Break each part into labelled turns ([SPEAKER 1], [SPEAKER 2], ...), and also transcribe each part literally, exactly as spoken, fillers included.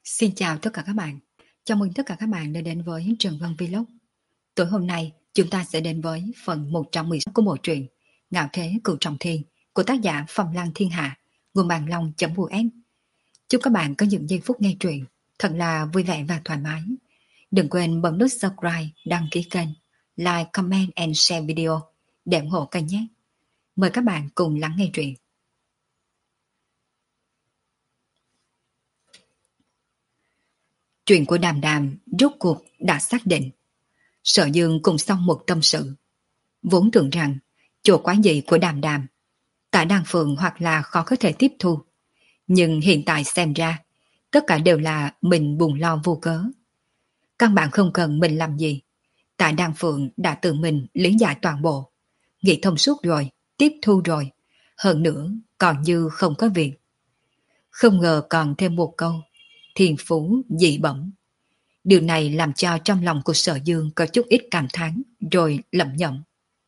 [SPEAKER 1] Xin chào tất cả các bạn. Chào mừng tất cả các bạn đã đến với Trần Văn Vlog. Tối hôm nay chúng ta sẽ đến với phần một trăm mười sáu của bộ truyện Ngạo Thế Cửu Trọng Thiên của tác giả Phong Lăng Thiên Hạ, nguồn bàn long.us. Chúc các bạn có những giây phút nghe truyện thật là vui vẻ và thoải mái. Đừng quên bấm nút subscribe, đăng ký kênh, like, comment and share video để ủng hộ kênh nhé. Mời các bạn cùng lắng nghe truyện. Chuyện của Đàm Đàm rốt cuộc đã xác định. Sở Dương cùng xong một tâm sự. Vốn tưởng rằng chỗ quái dị của Đàm Đàm tại Đan Phượng hoặc là khó có thể tiếp thu. Nhưng hiện tại xem ra tất cả đều là mình buồn lo vô cớ. Căn bản không cần mình làm gì. Tại Đan Phượng đã tự mình lý giải toàn bộ. Nghĩ thông suốt rồi, tiếp thu rồi. Hơn nữa còn như không có việc. Không ngờ còn thêm một câu thiên phú dị bẩm. Điều này làm cho trong lòng của Sở Dương có chút ít cảm thán rồi lẩm nhẩm.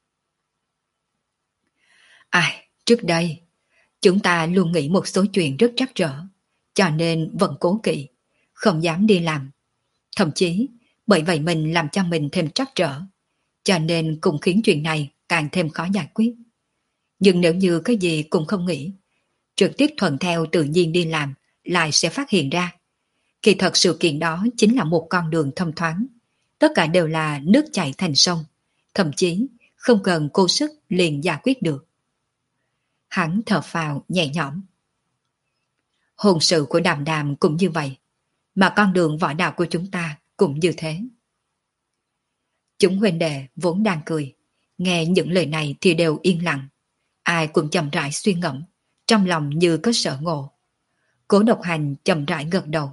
[SPEAKER 1] Ai, trước đây, chúng ta luôn nghĩ một số chuyện rất trắc trở, cho nên vẫn cố kỵ, không dám đi làm. Thậm chí, bởi vậy mình làm cho mình thêm trắc trở, cho nên cũng khiến chuyện này càng thêm khó giải quyết. Nhưng nếu như cái gì cũng không nghĩ, trực tiếp thuận theo tự nhiên đi làm, lại sẽ phát hiện ra. Kỳ thật sự kiện đó chính là một con đường thông thoáng. Tất cả đều là nước chảy thành sông. Thậm chí không cần cố sức liền giải quyết được. Hắn thở phào nhẹ nhõm. Hôn sự của Đàm Đàm cũng như vậy. Mà con đường võ đạo của chúng ta cũng như thế. Chúng huynh đệ vốn đang cười. Nghe những lời này thì đều yên lặng. Ai cũng chậm rãi suy ngẫm. Trong lòng như có sở ngộ. Cố Độc Hành chậm rãi gật đầu.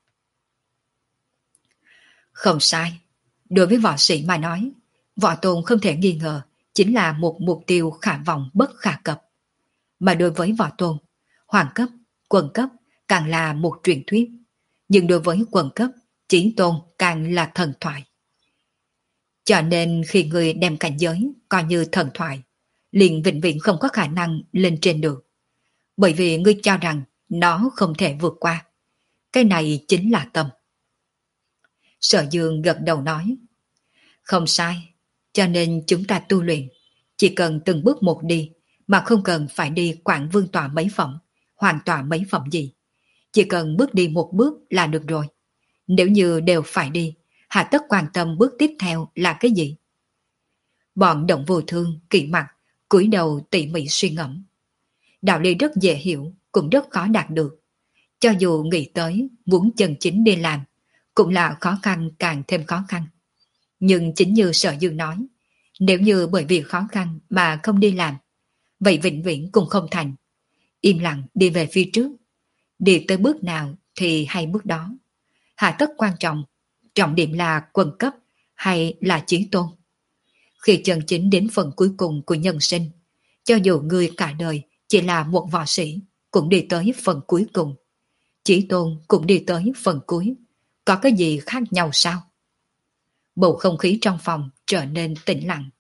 [SPEAKER 1] Không sai. Đối với võ sĩ mà nói, võ tôn không thể nghi ngờ chính là một mục tiêu khả vọng bất khả cập. Mà đối với võ tôn, hoàng cấp, quân cấp càng là một truyền thuyết. Nhưng đối với quân cấp, chí tôn càng là thần thoại. Cho nên khi người đem cảnh giới coi như thần thoại, liền vĩnh viễn không có khả năng lên trên được. Bởi vì ngươi cho rằng nó không thể vượt qua. Cái này chính là tâm. Sở Dương gật đầu nói. Không sai, cho nên chúng ta tu luyện, chỉ cần từng bước một đi, mà không cần phải đi Quảng Vương tọa mấy phẩm, hoàn tọa mấy phẩm gì. Chỉ cần bước đi một bước là được rồi. Nếu như đều phải đi, hà tất quan tâm bước tiếp theo là cái gì? Bọn Động Vô Thương, Kỵ Mặt, cúi đầu tỉ mỉ suy ngẫm. Đạo lý rất dễ hiểu, cũng rất khó đạt được. Cho dù nghĩ tới, muốn chân chính đi làm, cũng là khó khăn càng thêm khó khăn. Nhưng chính như Sở Dương nói, nếu như bởi vì khó khăn mà không đi làm, vậy vĩnh viễn cũng không thành. Im lặng đi về phía trước, đi tới bước nào thì hay bước đó. Hạ tất quan trọng, trọng điểm là quân cấp hay là chí tôn. Khi chân chính đến phần cuối cùng của nhân sinh, cho dù người cả đời chỉ là một võ sĩ, cũng đi tới phần cuối cùng. Chí tôn cũng đi tới phần cuối. Có cái gì khác nhau sao? Bầu không khí trong phòng trở nên tĩnh lặng.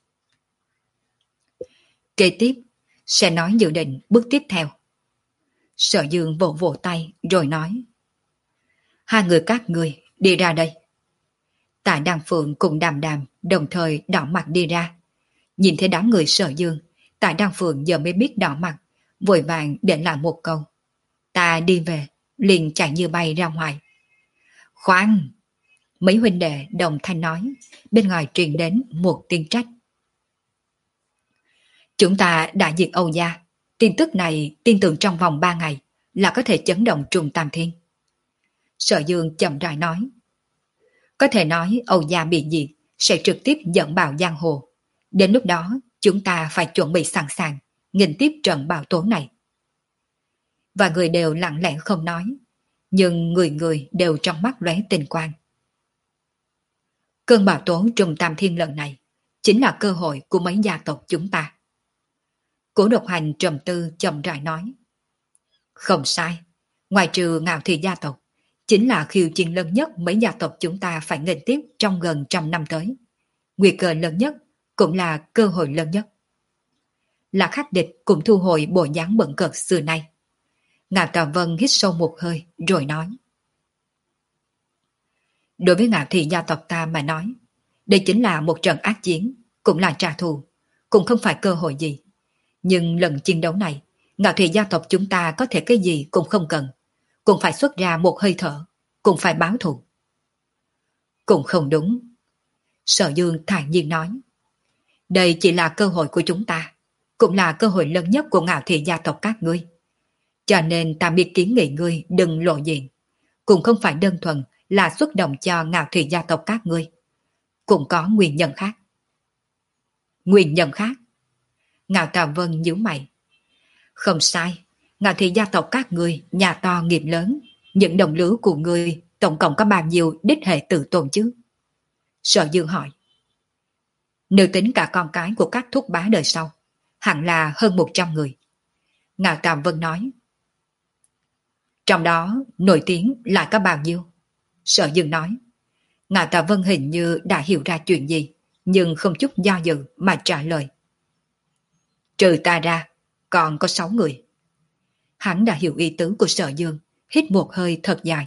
[SPEAKER 1] Kế tiếp, sẽ nói dự định bước tiếp theo. Sở Dương vỗ vỗ tay rồi nói. Hai người các người đi ra đây. Tại Đàm Phượng cùng Đàm Đàm đồng thời đỏ mặt đi ra. Nhìn thấy đám người Sở Dương, tại Đàm Phượng giờ mới biết đỏ mặt, vội vàng để lại một câu. Ta đi về, liền chạy như bay ra ngoài. Khoan! Mấy huynh đệ đồng thanh nói, bên ngoài truyền đến một tiếng trách. Chúng ta đã diệt Âu Gia. Tin tức này tin tưởng trong vòng ba ngày là có thể chấn động trùng tam thiên. Sở Dương chậm rãi nói. Có thể nói Âu Gia bị diệt sẽ trực tiếp dẫn bạo giang hồ. Đến lúc đó chúng ta phải chuẩn bị sẵn sàng nghênh tiếp trận bạo tố này. Và người đều lặng lẽ không nói, nhưng người người đều trong mắt lóe tình quang. Cơn bạo tố trùng tam thiên lần này chính là cơ hội của mấy gia tộc chúng ta. Cố Độc Hành trầm tư chậm rãi nói. Không sai, ngoài trừ Ngạo Thị gia tộc, chính là khiêu chiến lớn nhất mấy gia tộc chúng ta phải nghênh tiếp trong gần trăm năm tới. Nguy cơ lớn nhất cũng là cơ hội lớn nhất. Lạc Khắc Địch cũng thu hồi bộ dáng bận cợt xưa nay. Ngạo Tà Vân hít sâu một hơi rồi nói. Đối với Ngạo Thị gia tộc ta mà nói, đây chính là một trận ác chiến, cũng là trả thù, cũng không phải cơ hội gì. Nhưng lần chiến đấu này, Ngạo Thị gia tộc chúng ta có thể cái gì cũng không cần, cũng phải xuất ra một hơi thở, cũng phải báo thù. Cũng không đúng. Sở Dương thản nhiên nói. Đây chỉ là cơ hội của chúng ta, cũng là cơ hội lớn nhất của Ngạo Thị gia tộc các ngươi. Cho nên ta biết kiến nghị ngươi đừng lộ diện, cũng không phải đơn thuần là xuất động cho Ngạo Thị gia tộc các ngươi. Cũng có nguyên nhân khác. Nguyên nhân khác? Ngạo Tào Vân nhíu mày. Không sai, Ngạo Thị gia tộc các ngươi nhà to nghiệp lớn, những đồng lứa của ngươi tổng cộng có bao nhiêu đích hệ tự tồn chứ? Sở Dương hỏi. Nếu tính cả con cái của các thúc bá đời sau, hẳn là hơn một trăm người. Ngạo Tào Vân nói. Trong đó nổi tiếng lại có bao nhiêu? Sở Dương nói. Ngạo Tào Vân hình như đã hiểu ra chuyện gì, nhưng không chút do dự mà trả lời. Trừ ta ra, còn có sáu người. Hắn đã hiểu ý tứ của Sở Dương, hít một hơi thật dài.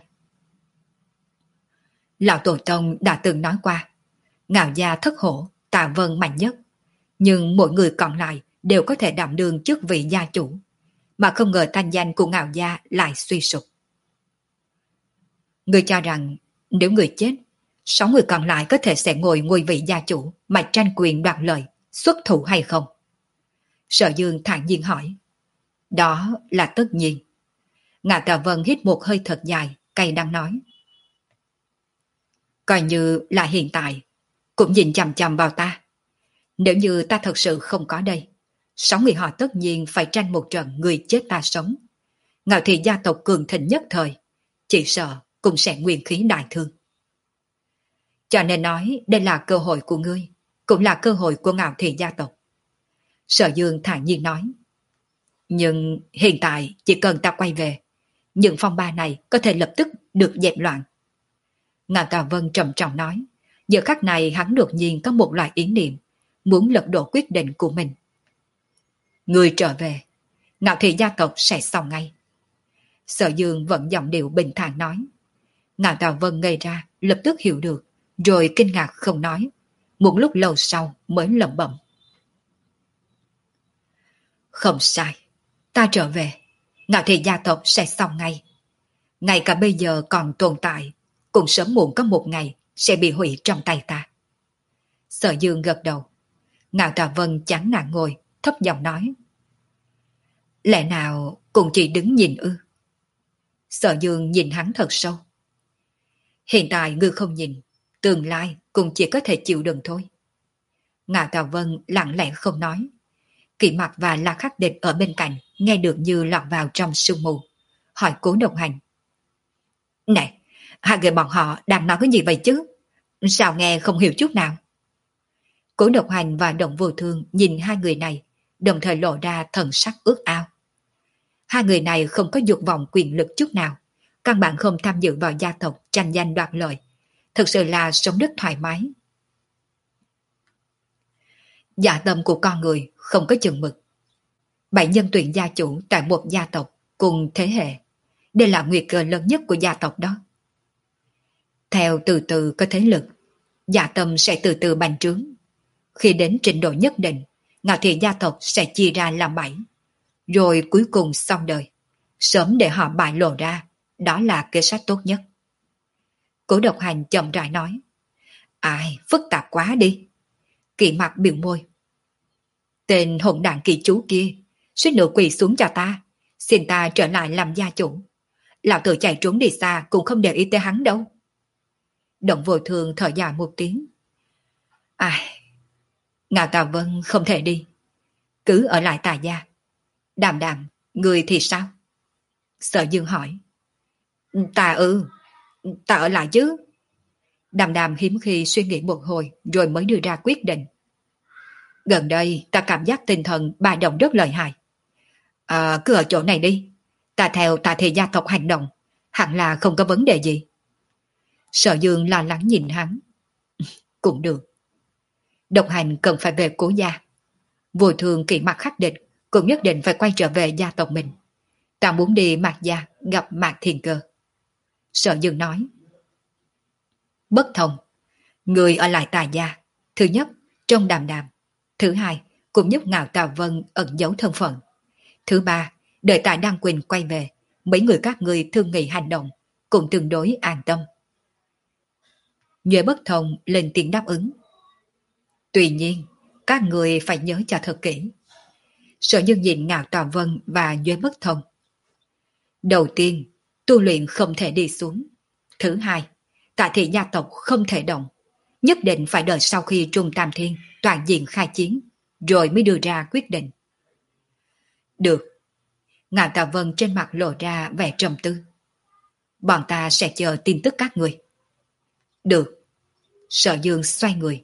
[SPEAKER 1] Lão Tổ Tông đã từng nói qua, Ngạo gia thất hổ, Tạ Vân mạnh nhất, nhưng mỗi người còn lại đều có thể đảm đương chức vị gia chủ, mà không ngờ thanh danh của Ngạo gia lại suy sụp. Người cho rằng nếu người chết, sáu người còn lại có thể sẽ ngồi ngôi vị gia chủ mà tranh quyền đoạt lợi, xuất thủ hay không? Sở Dương thản nhiên hỏi. Đó là tất nhiên. Ngạo Tào Vân hít một hơi thật dài, cay đắng nói. Coi như là hiện tại, cũng nhìn chằm chằm vào ta. Nếu như ta thật sự không có đây, sáu người họ tất nhiên phải tranh một trận người chết ta sống. Ngạo Thị gia tộc cường thịnh nhất thời, chỉ sợ cũng sẽ nguyên khí đại thương. Cho nên nói đây là cơ hội của ngươi, cũng là cơ hội của Ngạo Thị gia tộc. Sở Dương thản nhiên nói. Nhưng hiện tại chỉ cần ta quay về, những phong ba này có thể lập tức được dẹp loạn. Ngạo Tào Vân trầm trọng nói. Giờ khắc này hắn đột nhiên có một loại ý niệm, muốn lật đổ quyết định của mình. Người trở về, Ngạo Thị gia tộc sẽ xong ngay. Sở Dương vẫn giọng điệu bình thản nói. Ngạo Tào Vân ngây ra, lập tức hiểu được, rồi kinh ngạc không nói. Một lúc lâu sau mới lẩm bẩm. Không sai, ta trở về, Ngạo Thị gia tộc sẽ xong ngay. Ngay cả bây giờ còn tồn tại, cũng sớm muộn có một ngày sẽ bị hủy trong tay ta. Sở Dương gật đầu. Ngạo Tào Vân chán nản ngồi, thấp giọng nói. Lẽ nào cũng chỉ đứng nhìn ư? Sở Dương nhìn hắn thật sâu. Hiện tại ngươi không nhìn, tương lai cũng chỉ có thể chịu đựng thôi. Ngạo Tào Vân lặng lẽ không nói. Kỷ Mặc và La Khắc Địch ở bên cạnh nghe được như lọt vào trong sương mù, hỏi Cố Độc Hành. Này, hai người bọn họ đang nói cái gì vậy chứ? Sao nghe không hiểu chút nào? Cố Độc Hành và Động Vô Thương nhìn hai người này, đồng thời lộ ra thần sắc ước ao. Hai người này không có dục vọng quyền lực chút nào, căn bản không tham dự vào gia tộc tranh danh đoạt lợi, thực sự là sống rất thoải mái. Dạ tâm của con người không có chừng mực. Bảy nhân tuyển gia chủ tại một gia tộc cùng thế hệ, đây là nguy cơ lớn nhất của gia tộc đó. Theo từ từ có thế lực, dạ tâm sẽ từ từ bành trướng. Khi đến trình độ nhất định, Ngạo Thị gia tộc sẽ chia ra làm bảy, rồi cuối cùng xong đời, sớm để họ bại lộ ra, đó là kế sách tốt nhất. Cố Độc Hành chậm rãi nói. Ai, phức tạp quá đi. Kỷ Mặc biểu môi. Tên hỗn đảng kỳ chú kia, suýt nữa quỳ xuống cho ta, xin ta trở lại làm gia chủ. Lão tử chạy trốn đi xa cũng không để ý tới hắn đâu. Động Vô Thương thở dài một tiếng. Ai, Ngạo Tào Vân không thể đi, cứ ở lại Tà gia. Đàm Đàm, người thì sao? Sở Dương hỏi. Ta ư, ta ở lại chứ. Đàm Đàm hiếm khi suy nghĩ một hồi rồi mới đưa ra quyết định. Gần đây ta cảm giác tinh thần bà động rất lợi hại. À, cứ ở chỗ này đi, ta theo Tạ Thị gia tộc hành động, hẳn là không có vấn đề gì. Sở Dương lo lắng nhìn hắn. Cũng được. Độc Hành cần phải về Cố gia. Vô Thường Kỷ Mặc Khắc Địch cũng nhất định phải quay trở về gia tộc mình. Ta muốn đi Mạc gia gặp Mạc Thiên Cơ. Sở Dương nói. Bất thông, người ở lại Tà gia, thứ nhất, trong đàm đàm. Thứ hai, cũng giúp Ngạo Tà Vân ẩn giấu thân phận. Thứ ba, đợi Tạ Đăng Quỳnh quay về, mấy người các người thương nghị hành động, cũng tương đối an tâm. Nhuệ Bất Thông lên tiếng đáp ứng. Tuy nhiên, các người phải nhớ cho thật kỹ. Sở Dương nhìn Ngạo Tà Vân và Nhuệ Bất Thông. Đầu tiên, tu luyện không thể đi xuống. Thứ hai, Tạ thị gia tộc không thể động. Nhất định phải đợi sau khi Trung Tam Thiên toàn diện khai chiến, rồi mới đưa ra quyết định. Được. Ngạo Tà Vân trên mặt lộ ra vẻ trầm tư. Bọn ta sẽ chờ tin tức các người. Được. Sở Dương xoay người.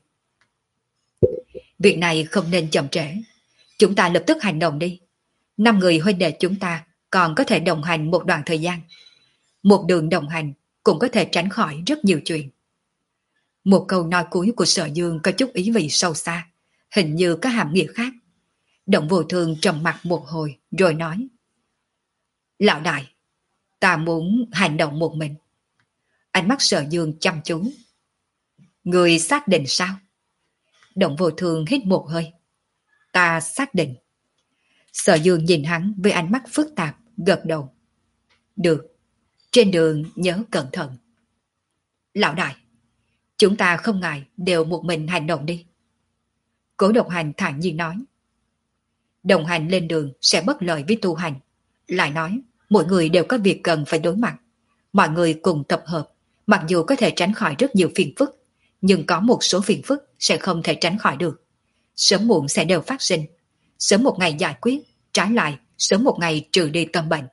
[SPEAKER 1] Việc này không nên chậm trễ. Chúng ta lập tức hành động đi. Năm người huynh đệ chúng ta còn có thể đồng hành một đoạn thời gian. Một đường đồng hành cũng có thể tránh khỏi rất nhiều chuyện. Một câu nói cuối của Sở Dương có chút ý vị sâu xa, hình như có hàm nghĩa khác. Động Vô Thương trầm mặt một hồi rồi nói. Lão đại, ta muốn hành động một mình. Ánh mắt Sở Dương chăm chú. Người xác định sao? Động Vô Thương hít một hơi. Ta xác định. Sở Dương nhìn hắn với ánh mắt phức tạp, gật đầu. Được, trên đường nhớ cẩn thận. Lão đại, chúng ta không ngại đều một mình hành động đi. Cố Độc Hành thản nhiên nói. Đồng hành lên đường sẽ bất lợi với tu hành. Lại nói, mỗi người đều có việc cần phải đối mặt. Mọi người cùng tập hợp, mặc dù có thể tránh khỏi rất nhiều phiền phức, nhưng có một số phiền phức sẽ không thể tránh khỏi được. Sớm muộn sẽ đều phát sinh. Sớm một ngày giải quyết, trái lại, sớm một ngày trừ đi tâm bệnh.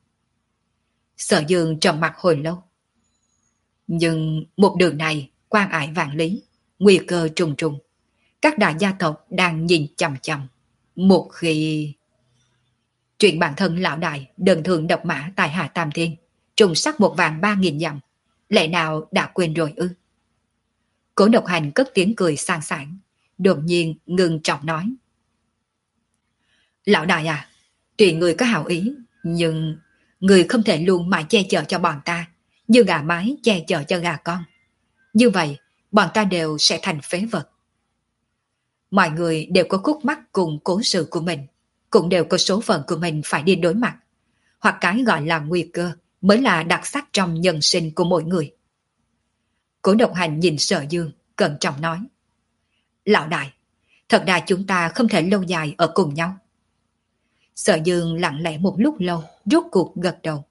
[SPEAKER 1] Sở Dương trầm mặt hồi lâu. Nhưng một đường này quan ải vạn lý, nguy cơ trùng trùng. Các đại gia tộc đang nhìn chằm chằm. Một khi... Chuyện bản thân lão đại đơn thường độc mã tại Hạ Tam Thiên, trùng sắc một vạn ba nghìn dặm, lẽ nào đã quên rồi ư? Cố Độc Hành cất tiếng cười sang sảng, đột nhiên ngừng trọng nói. Lão đại à, tuy người có hảo ý, nhưng người không thể luôn mãi che chở cho bọn ta, như gà mái che chở cho gà con. Như vậy, bọn ta đều sẽ thành phế vật. Mọi người đều có khúc mắc cùng cố sự của mình, cũng đều có số phận của mình phải đi đối mặt. Hoặc cái gọi là nguy cơ mới là đặc sắc trong nhân sinh của mỗi người. Cố Độc Hành nhìn Sở Dương, cẩn trọng nói. Lão đại, thật ra chúng ta không thể lâu dài ở cùng nhau. Sở Dương lặng lẽ một lúc lâu, rốt cuộc gật đầu.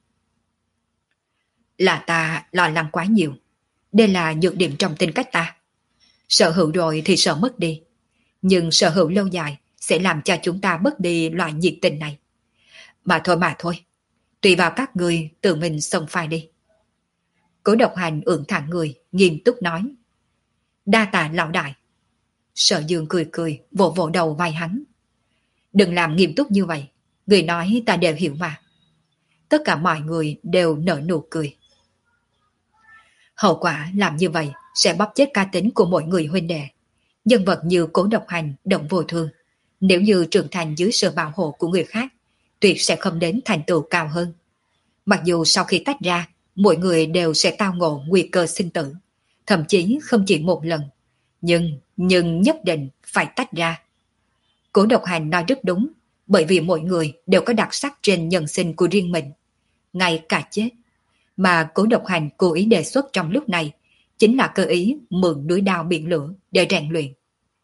[SPEAKER 1] Là ta lo lắng quá nhiều. Đây là nhược điểm trong tính cách ta. Sở hữu rồi thì sợ mất đi. Nhưng sở hữu lâu dài sẽ làm cho chúng ta mất đi loại nhiệt tình này. Mà thôi mà thôi. Tùy vào các người tự mình xông pha đi. Cố Độc Hành ưỡn thẳng người, nghiêm túc nói. Đa tạ lão đại. Sở Dương cười cười, vỗ vỗ đầu vai hắn. Đừng làm nghiêm túc như vậy. Người nói ta đều hiểu mà. Tất cả mọi người đều nở nụ cười. Hậu quả làm như vậy sẽ bóp chết cá tính của mỗi người huynh đệ. Nhân vật như Cố Độc Hành, Động Vô Thương, nếu như trưởng thành dưới sự bảo hộ của người khác, tuyệt sẽ không đến thành tựu cao hơn. Mặc dù sau khi tách ra, mỗi người đều sẽ tao ngộ nguy cơ sinh tử, thậm chí không chỉ một lần, nhưng, nhưng nhất định phải tách ra. Cố Độc Hành nói rất đúng, bởi vì mỗi người đều có đặc sắc trên nhân sinh của riêng mình, ngay cả chết. Mà Cố Độc Hành cố ý đề xuất trong lúc này chính là cơ ý mượn núi đao biển lửa để rèn luyện.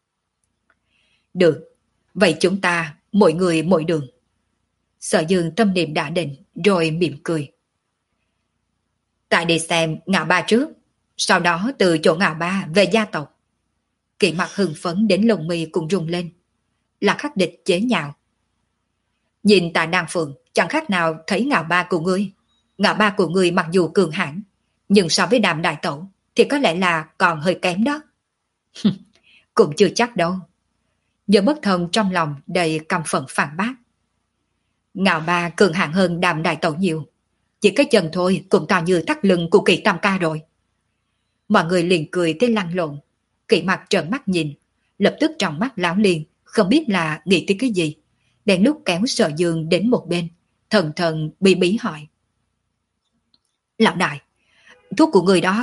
[SPEAKER 1] Được, vậy chúng ta mỗi người mỗi đường. Sở Dương tâm niệm đã định rồi mỉm cười. Tại đi xem Ngạo Ba trước, sau đó từ chỗ Ngạo Ba về gia tộc. Kỵ mặt hưng phấn đến lồng mi cũng rung lên. Là khắc địch chế nhạo. Nhìn tại Đan Phượng chẳng khác nào thấy Ngạo Ba của ngươi. Ngạo Ba của ngươi mặc dù cường hãn, nhưng so với Đàm đại tẩu thì có lẽ là còn hơi kém đó. Cũng chưa chắc đâu. Giờ Bất Thông trong lòng đầy căm phẫn phản bác. Ngạo Ba cường hãn hơn Đàm đại tẩu nhiều. Chỉ cái chân thôi cũng to như thắt lưng của Kỳ Tam ca rồi. Mọi người liền cười tới lăn lộn. Kỵ mặt trợn mắt nhìn, lập tức trong mắt láo liền, không biết là nghĩ tới cái gì. Đến lúc kéo Sở Dương đến một bên, thần thần bí bí hỏi. Lão đại, thuốc của người đó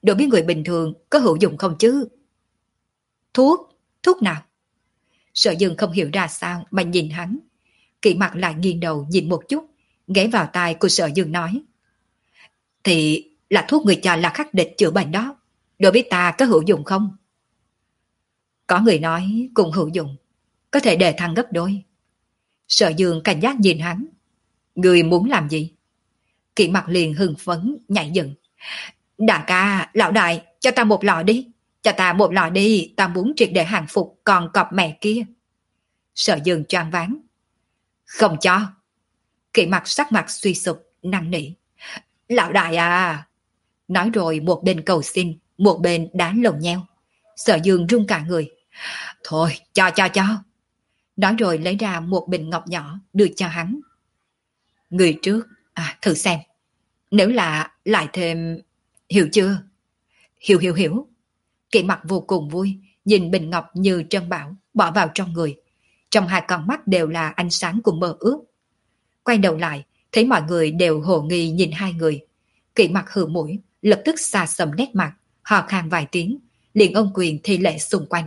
[SPEAKER 1] đối với người bình thường có hữu dụng không chứ? Thuốc? Thuốc nào? Sở Dương không hiểu ra sao mà nhìn hắn. Kỵ Mặc lại nghiêng đầu nhìn một chút, ghé vào tai của Sở Dương nói. Thì là thuốc người cho là khắc địch chữa bệnh đó. Đối với ta có hữu dụng không? Có người nói cùng hữu dụng, có thể đề thăng gấp đôi. Sở Dương cảnh giác nhìn hắn. Người muốn làm gì? Kỵ Mặc liền hưng phấn nhảy dựng. Đại ca, lão đại, cho ta một lọ đi. Cho ta một lọ đi, ta muốn triệt để hàng phục còn cọp mẹ kia. Sở Dương choáng váng. Không cho. Kỵ Mặc sắc mặt suy sụp, năn nỉ. Lão đại à! Nói rồi một bên cầu xin, một bên đá lồng nheo. Sở Dương run cả người. Thôi, cho cho cho. Nói rồi lấy ra một bình ngọc nhỏ đưa cho hắn. Người trước, à, thử xem. Nếu là lại thêm... Hiểu chưa? Hiểu hiểu hiểu. Kỵ Mặc vô cùng vui, nhìn bình ngọc như trân bảo, bỏ vào trong người. Trong hai con mắt đều là ánh sáng của mơ ước. Quay đầu lại, thấy mọi người đều hồ nghi nhìn hai người. Kỵ Mặc hừ mũi, lập tức xa sầm nét mặt, hò khan vài tiếng, liền ôm quyền thi lễ xung quanh.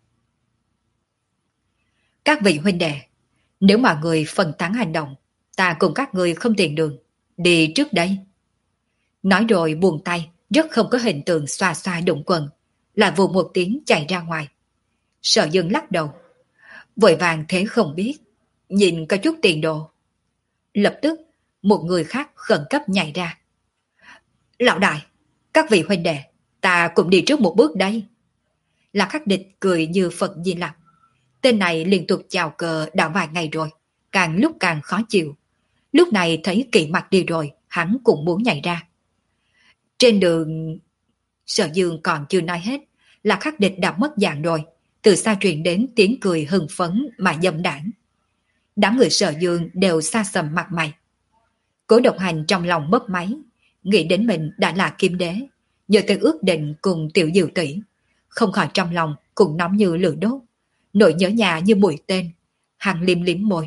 [SPEAKER 1] Các vị huynh đệ, nếu mọi người phân tán hành động, ta cùng các người không tiền đường, đi trước đây. Nói rồi buông tay, rất không có hình tượng xoa xoa đụng quần, là vù một tiếng chạy ra ngoài. Sở Dương lắc đầu, vội vàng thế không biết, nhìn có chút tiền đồ. Lập tức, một người khác khẩn cấp nhảy ra. Lão đại, các vị huynh đệ, ta cũng đi trước một bước đây. Lạc Khắc Địch cười như Phật Di Lặc. Tên này liên tục chào cờ đã vài ngày rồi, càng lúc càng khó chịu. Lúc này thấy Kỵ Mặc đi rồi, hắn cũng muốn nhảy ra. Trên đường... Sở Dương còn chưa nói hết, Lạc Khắc Địch đã mất dạng rồi, từ xa truyền đến tiếng cười hưng phấn mà dâm đảng. Đám người Sở Dương đều xa sầm mặt mày. Cố Độc Hành trong lòng bấp máy, nghĩ đến mình đã là kim đế, nhờ tới ước định cùng Tiểu Diệu tỷ, không khỏi trong lòng cũng nóng như lửa đốt, nỗi nhớ nhà như mũi tên. Hắn liếm liếm môi.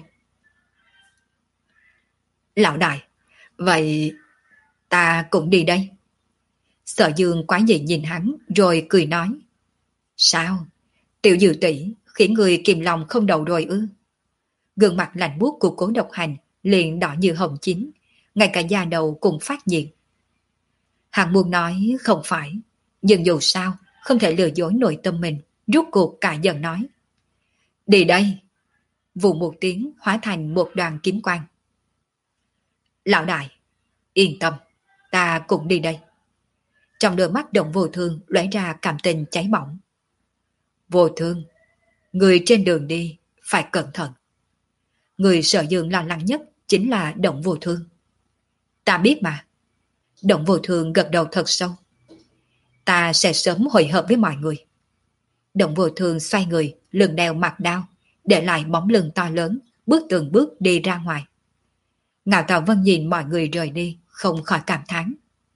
[SPEAKER 1] Lão đại, vậy ta cũng đi đây. Sở Dương quá dị nhìn hắn rồi cười nói. Sao? Tiểu Diệu tỷ khiến người kìm lòng không đầu rồi ư? Gương mặt lạnh buốt của Cố Độc Hành liền đỏ như hồng chín, ngay cả da đầu cũng phát nhiệt. Hắn muốn nói không phải, nhưng dù sao không thể lừa dối nội tâm mình, rút cuộc cả giận nói. Đi đây. Vụ một tiếng hóa thành một đoàn kiếm quang. Lão đại, yên tâm, ta cũng đi đây. Trong đôi mắt Động Vô Thương lóe ra cảm tình cháy bỏng. Vô Thương, người trên đường đi phải cẩn thận. Người Sở Dương lo lắng nhất chính là Động Vô Thương. Ta biết mà. Động Vô Thương gật đầu thật sâu. Ta sẽ sớm hội hợp với mọi người. Động Vô Thương xoay người, lưng đeo mặt đao, để lại bóng lưng to lớn, bước từng bước đi ra ngoài. Ngạo Tào Vân nhìn mọi người rời đi, không khỏi cảm thán.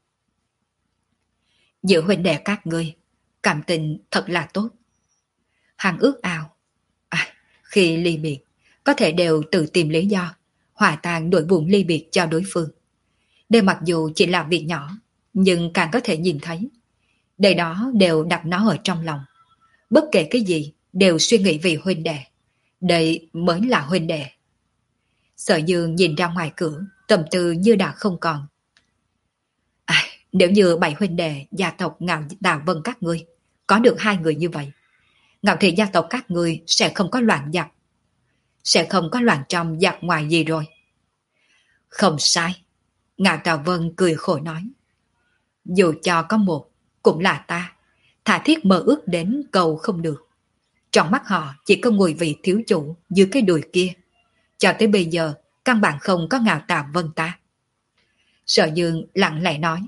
[SPEAKER 1] Giữa huynh đệ các ngươi, cảm tình thật là tốt. Hắn ước ao. À, khi ly biệt, có thể đều tự tìm lý do, hòa tan nỗi buồn ly biệt cho đối phương. Đây mặc dù chỉ là việc nhỏ, nhưng càng có thể nhìn thấy. Đây đó đều đặt nó ở trong lòng. Bất kể cái gì, đều suy nghĩ vì huynh đệ. Đây mới là huynh đệ. Sở Dương nhìn ra ngoài cửa, tâm tư như đã không còn. À, nếu như bảy huynh đệ gia tộc Ngạo Tào Vân các ngươi, có được hai người như vậy, Ngạo Thị gia tộc các ngươi sẽ không có loạn giặc. Sẽ không có loạn trong giặc ngoài gì rồi. Không sai. Ngạo Tào Vân cười khổ nói. Dù cho có một, cũng là ta. Thà thiết mơ ước đến cầu không được. Trong mắt họ chỉ có ngôi vị thiếu chủ dưới cái đùi kia. Cho tới bây giờ, căn bản không có Ngạo Tào Vân ta. Sở Dương lặng lẽ nói.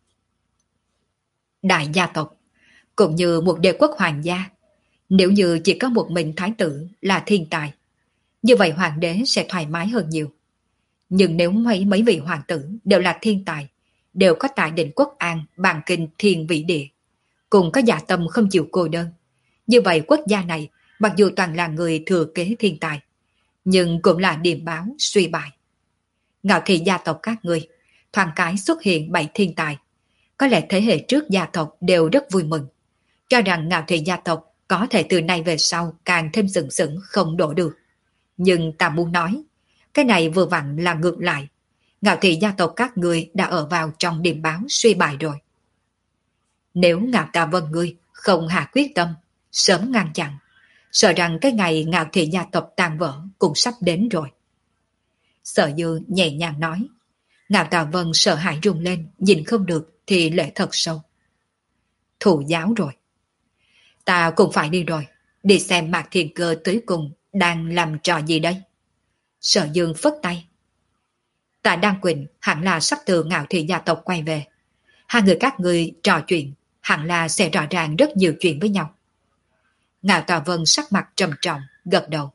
[SPEAKER 1] Đại gia tộc, cũng như một đế quốc hoàng gia, nếu như chỉ có một mình thái tử là thiên tài, như vậy hoàng đế sẽ thoải mái hơn nhiều. Nhưng nếu mấy mấy vị hoàng tử đều là thiên tài, đều có tài định quốc an, bàn kinh thiên vĩ địa, cùng có dạ tâm không chịu cô đơn, như vậy quốc gia này mặc dù toàn là người thừa kế thiên tài, nhưng cũng là điềm báo suy bại. Ngạo Thị gia tộc các ngươi, thoáng cái xuất hiện bảy thiên tài, Có lẽ thế hệ trước gia tộc đều rất vui mừng, cho rằng Ngạo Thị gia tộc có thể từ nay về sau càng thêm sừng sững không đổ được. Nhưng ta muốn nói, cái này vừa vặn là ngược lại. Ngạo Thị gia tộc các ngươi đã ở vào trong điềm báo suy bại rồi. Nếu Ngạo Tà Vân ngươi không hạ quyết tâm, sớm ngăn chặn, sợ rằng cái ngày Ngạo Thị gia tộc tan vỡ cũng sắp đến rồi. Sở Dư nhẹ nhàng nói. Ngạo Tà Vân sợ hãi run lên, nhìn không được thì lệ thật sâu. Thù giáo rồi. Ta cũng phải đi rồi, đi xem Mạc Thiên Cơ tới cùng đang làm trò gì đây. Sở Dương phất tay. Tạ Đăng Quỳnh hẳn là sắp từ Ngạo Thị gia tộc quay về. Hai người các người trò chuyện, hẳn là sẽ rõ ràng rất nhiều chuyện với nhau. Ngạo Tà Vân sắc mặt trầm trọng, gật đầu.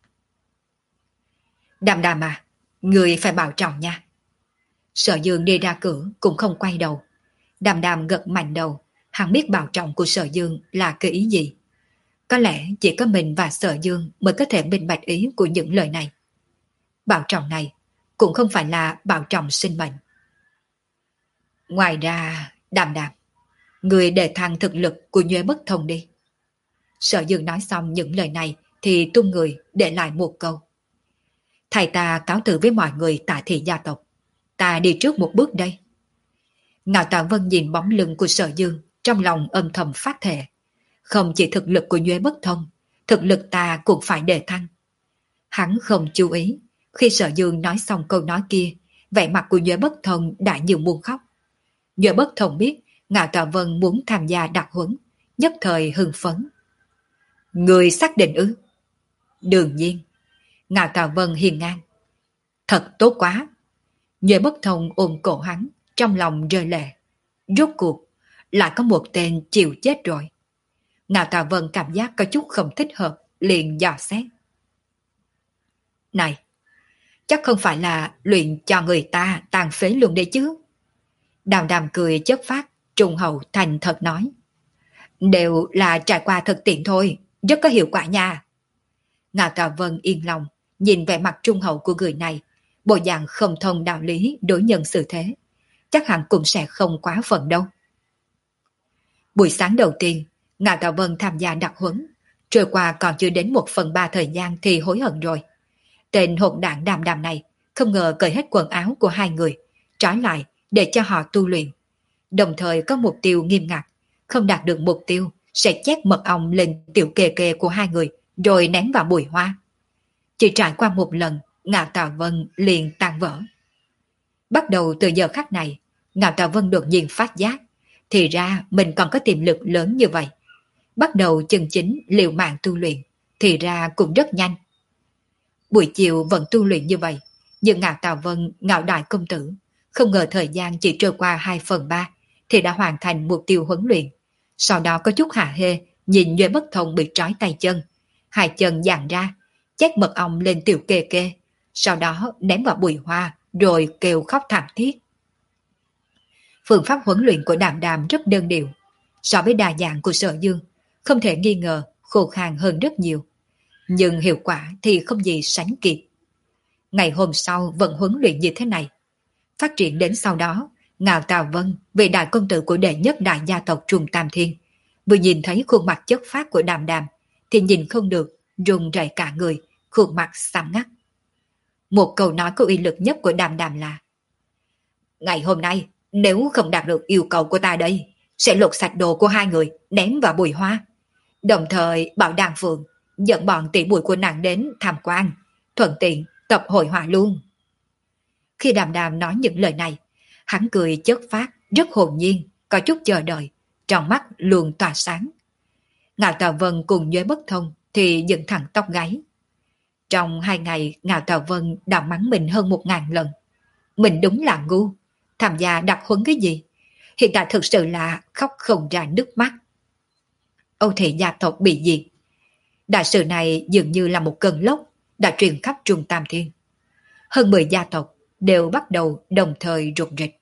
[SPEAKER 1] Đàm Đàm à, người phải bảo trọng nha. Sở Dương đi ra cửa cũng không quay đầu. Đàm Đàm gật mạnh đầu, hắn biết bảo trọng của Sở Dương là cái ý gì. Có lẽ chỉ có mình và Sở Dương mới có thể minh bạch ý của những lời này. Bảo trọng này cũng không phải là bảo trọng sinh mệnh. Ngoài ra, Đàm Đàm, người để thăng thực lực của Nhuế Bất Thông đi. Sở Dương nói xong những lời này thì tung người để lại một câu. Thầy ta cáo từ với mọi người Tạ Thị gia tộc. Ta đi trước một bước đây. Ngạo Tạ Vân nhìn bóng lưng của Sở Dương, trong lòng âm thầm phát thệ. Không chỉ thực lực của Nhuế Bất Thông, thực lực ta cũng phải đề thăng. Hắn không chú ý, khi Sở Dương nói xong câu nói kia, vẻ mặt của Nhuế Bất Thông đã như muốn khóc. Nhuế Bất Thông biết Ngạo Tạ Vân muốn tham gia đặc huấn, nhất thời hưng phấn. Người xác định ư? Đương nhiên. Ngạo Tạ Vân hiền ngang. Thật tốt quá. Nhuế Bất Thông ôm cổ hắn, trong lòng rơi lệ. Rốt cuộc, lại có một tên chịu chết rồi. Ngạo Tạ Vân cảm giác có chút không thích hợp, liền dò xét. Này, chắc không phải là luyện cho người ta tàn phế luôn đấy chứ? Đàm Đàm cười chất phát, trung hậu thành thật nói. Đều là trải qua thực tiễn thôi, rất có hiệu quả nha. Ngạo Tạ Vân yên lòng, nhìn vẻ mặt trung hậu của người này, bộ dạng không thông đạo lý đối nhân xử thế. Chắc hẳn cũng sẽ không quá phận đâu. Buổi sáng đầu tiên, Ngạo Tạ Vân tham gia đặc huấn, trôi qua còn chưa đến một phần ba thời gian thì hối hận rồi. Tên hỗn đảng Đàm Đàm này không ngờ cởi hết quần áo của hai người, trói lại để cho họ tu luyện. Đồng thời có mục tiêu nghiêm ngặt, không đạt được mục tiêu sẽ chét mật ong lên tiểu kề kề của hai người rồi ném vào bụi hoa. Chỉ trải qua một lần, Ngạo Tạ Vân liền tan vỡ. Bắt đầu từ giờ khắc này, Ngạo Tạ Vân đột nhiên phát giác, thì ra mình còn có tiềm lực lớn như vậy. Bắt đầu chân chính liều mạng tu luyện, thì ra cũng rất nhanh. Buổi chiều vẫn tu luyện như vậy, nhưng Ngạo Tạ Vân, Ngạo Đại công tử, không ngờ thời gian chỉ trôi qua hai phần ba thì đã hoàn thành mục tiêu huấn luyện. Sau đó có chút hả hê, nhìn Nhuế Bất Thông bị trói tay chân, hai chân dàn ra, chét mật ong lên tiểu kê kê, sau đó ném vào bụi hoa rồi kêu khóc thảm thiết. Phương pháp huấn luyện của Đàm Đàm rất đơn điệu, so với đa dạng của Sở Dương, không thể nghi ngờ khô khan hơn rất nhiều. Nhưng hiệu quả thì không gì sánh kịp. Ngày hôm sau vẫn huấn luyện như thế này. Phát triển đến sau đó, Ngạo Tạ Vân, vị đại công tử của đệ nhất đại gia tộc Trùng Tam Thiên, vừa nhìn thấy khuôn mặt chất phác của Đàm Đàm thì nhìn không được, run rẩy cả người, khuôn mặt xám ngắt. Một câu nói có uy lực nhất của Đàm Đàm là: ngày hôm nay, nếu không đạt được yêu cầu của ta đây, sẽ lột sạch đồ của hai người, ném vào bụi hoa. Đồng thời bảo Đàm Phượng dẫn bọn tỷ muội của nàng đến tham quan, thuận tiện tập hội họa luôn. Khi Đàm Đàm nói những lời này, hắn cười chất phát, rất hồn nhiên, có chút chờ đợi, trong mắt luôn tỏa sáng. Ngạo Tạ Vân cùng Nhuế Bất Thông thì dựng thẳng tóc gáy. Trong hai ngày, Ngạo Tạ Vân đã mắng mình hơn một ngàn lần. Mình đúng là ngu, tham gia đặc huấn cái gì? Hiện tại thực sự là khóc không ra nước mắt. Âu Thị gia tộc bị diệt. Đại sự này dường như là một cơn lốc đã truyền khắp Trung Tam Thiên. Hơn mười gia tộc đều bắt đầu đồng thời rục rịch.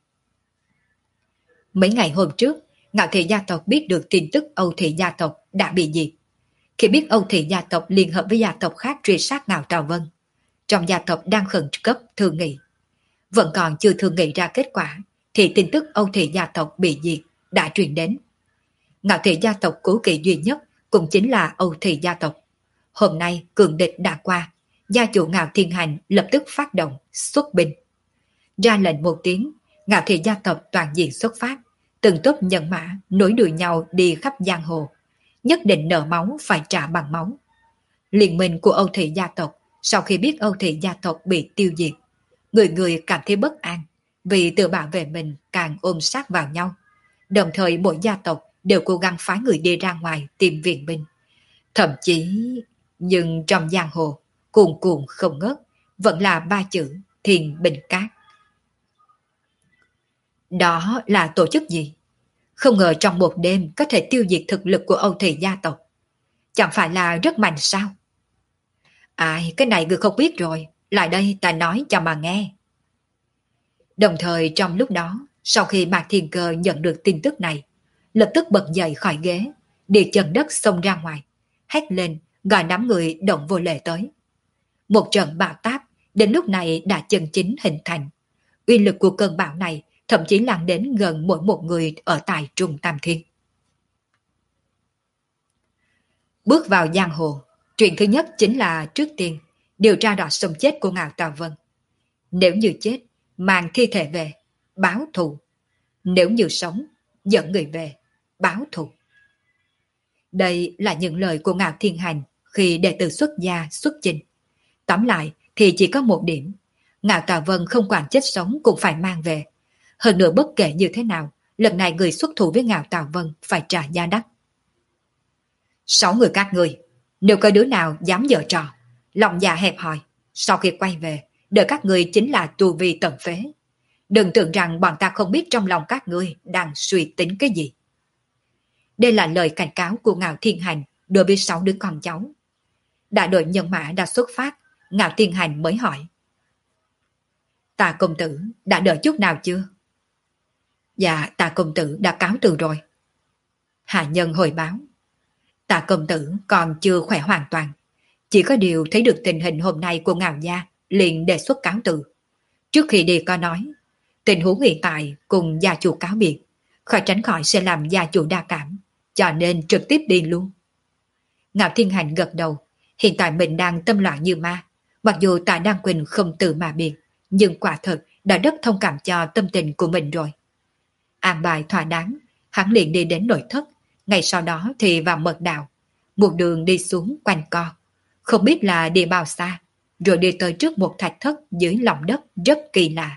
[SPEAKER 1] Mấy ngày hôm trước, Ngạo Thị gia tộc biết được tin tức Âu Thị gia tộc đã bị diệt. Khi biết Âu Thị gia tộc liên hợp với gia tộc khác truy sát Ngạo Tạ Vân, trong gia tộc đang khẩn cấp thương nghị. Vẫn còn chưa thương nghị ra kết quả, thì tin tức Âu Thị gia tộc bị diệt đã truyền đến. Ngạo Thị gia tộc cố kỵ duy nhất cũng chính là Âu Thị gia tộc. Hôm nay cường địch đã qua, gia chủ Ngạo Thiên Hành lập tức phát động xuất binh. Ra lệnh một tiếng, Ngạo Thị gia tộc toàn diện xuất phát, từng tốp nhân mã nối đuôi nhau đi khắp giang hồ, nhất định nợ máu phải trả bằng máu. Liên minh của Âu Thị gia tộc sau khi biết Âu Thị gia tộc bị tiêu diệt, người người cảm thấy bất an, vì tự bảo vệ mình càng ôm sát vào nhau. Đồng thời mỗi gia tộc đều cố gắng phái người đi ra ngoài tìm viện binh. Thậm chí, nhưng trong giang hồ, cuồn cuộn không ngớt, vẫn là ba chữ Thiên Bình Cát. Đó là tổ chức gì? Không ngờ trong một đêm có thể tiêu diệt thực lực của Âu Thị gia tộc. Chẳng phải là rất mạnh sao? Ai, cái này người không biết rồi, lại đây ta nói cho mà nghe. Đồng thời trong lúc đó, sau khi Mạc Thiên Cơ nhận được tin tức này, lập tức bật dậy khỏi ghế, đi chân đất xông ra ngoài, hét lên gọi đám người động vô lệ tới. Một trận bão táp đến lúc này đã chân chính hình thành. Uy lực của cơn bão này thậm chí lan đến gần mỗi một người ở tại Trung Tam Thiên. Bước vào giang hồ, chuyện thứ nhất chính là trước tiên điều tra rõ sống chết của Ngạo Tào Vân. Nếu như chết, mang thi thể về, báo thù. Nếu như sống, dẫn người về, báo thù. Đây là những lời của Ngạo Thiên Hành khi đệ tử xuất gia xuất chinh. Tóm lại thì chỉ có một điểm, Ngạo Tào Vân không quản chết sống cũng phải mang về. Hơn nữa bất kể như thế nào, lần này người xuất thủ với Ngạo Tào Vân phải trả giá đắt. Sáu người các người, nếu có đứa nào dám giở trò, lòng dạ hẹp hòi, sau khi quay về, đợi các người chính là tu vi tận phế. Đừng tưởng rằng bọn ta không biết trong lòng các ngươi đang suy tính cái gì. Đây là lời cảnh cáo của Ngạo Thiên Hành đối với sáu đứa con cháu. Đại đội nhân mã đã xuất phát, Ngạo Thiên Hành mới hỏi. Tà công tử đã đợi chút nào chưa? Dạ, Tà công tử đã cáo từ rồi. Hạ nhân hồi báo. Tà công tử còn chưa khỏe hoàn toàn. Chỉ có điều thấy được tình hình hôm nay của Ngạo gia, liền đề xuất cáo từ. Trước khi đi có nói, tình huống hiện tại cùng gia chủ cáo biệt, khỏi tránh khỏi sẽ làm gia chủ đa cảm, cho nên trực tiếp đi luôn. Ngạo Thiên Hành gật đầu, hiện tại mình đang tâm loạn như ma, mặc dù Tạ Đan Quỳnh không từ mà biệt, nhưng quả thật đã rất thông cảm cho tâm tình của mình rồi. An bài thỏa đáng, hắn liền đi đến nội thất, ngày sau đó thì vào mật đạo, một đường đi xuống quanh co, không biết là đi bao xa, rồi đi tới trước một thạch thất dưới lòng đất rất kỳ lạ.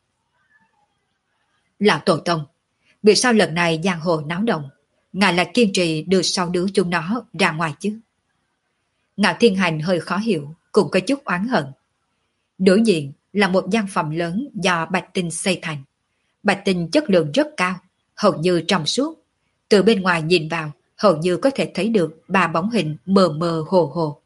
[SPEAKER 1] Lão Tổ Tông, vì sao lần này giang hồ náo động, ngài lại kiên trì đưa sáu đứa chúng nó ra ngoài chứ? Ngạo Thiên Hành hơi khó hiểu, cũng có chút oán hận. Đối diện là một gian phòng lớn do bạch tinh xây thành. Bạch tinh chất lượng rất cao, hầu như trong suốt. Từ bên ngoài nhìn vào, hầu như có thể thấy được ba bóng hình mờ mờ hồ hồ.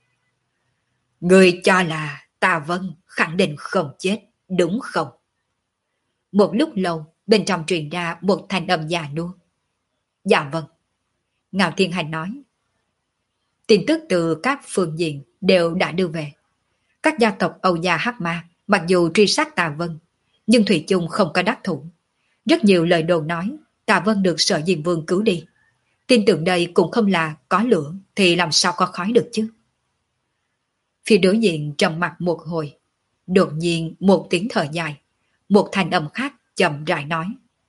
[SPEAKER 1] Người cho là Tà Vân khẳng định không chết, đúng không? Một lúc lâu, bên trong truyền ra một thanh âm già nua. Dạ vâng. Ngạo Thiên Hành nói. Tin tức từ các phương diện đều đã đưa về. Các gia tộc Âu Gia Hắc Ma mặc dù truy sát Tà Vân, nhưng thủy chung không có đắc thủ. Rất nhiều lời đồn nói Tà Vân được Sở Diêm Vương cứu đi. Tin tưởng đây cũng không là có lửa thì làm sao có khói được chứ. Phía đối diện trầm mặt một hồi, đột nhiên một tiếng thở dài, một thanh âm khác chậm rãi nói.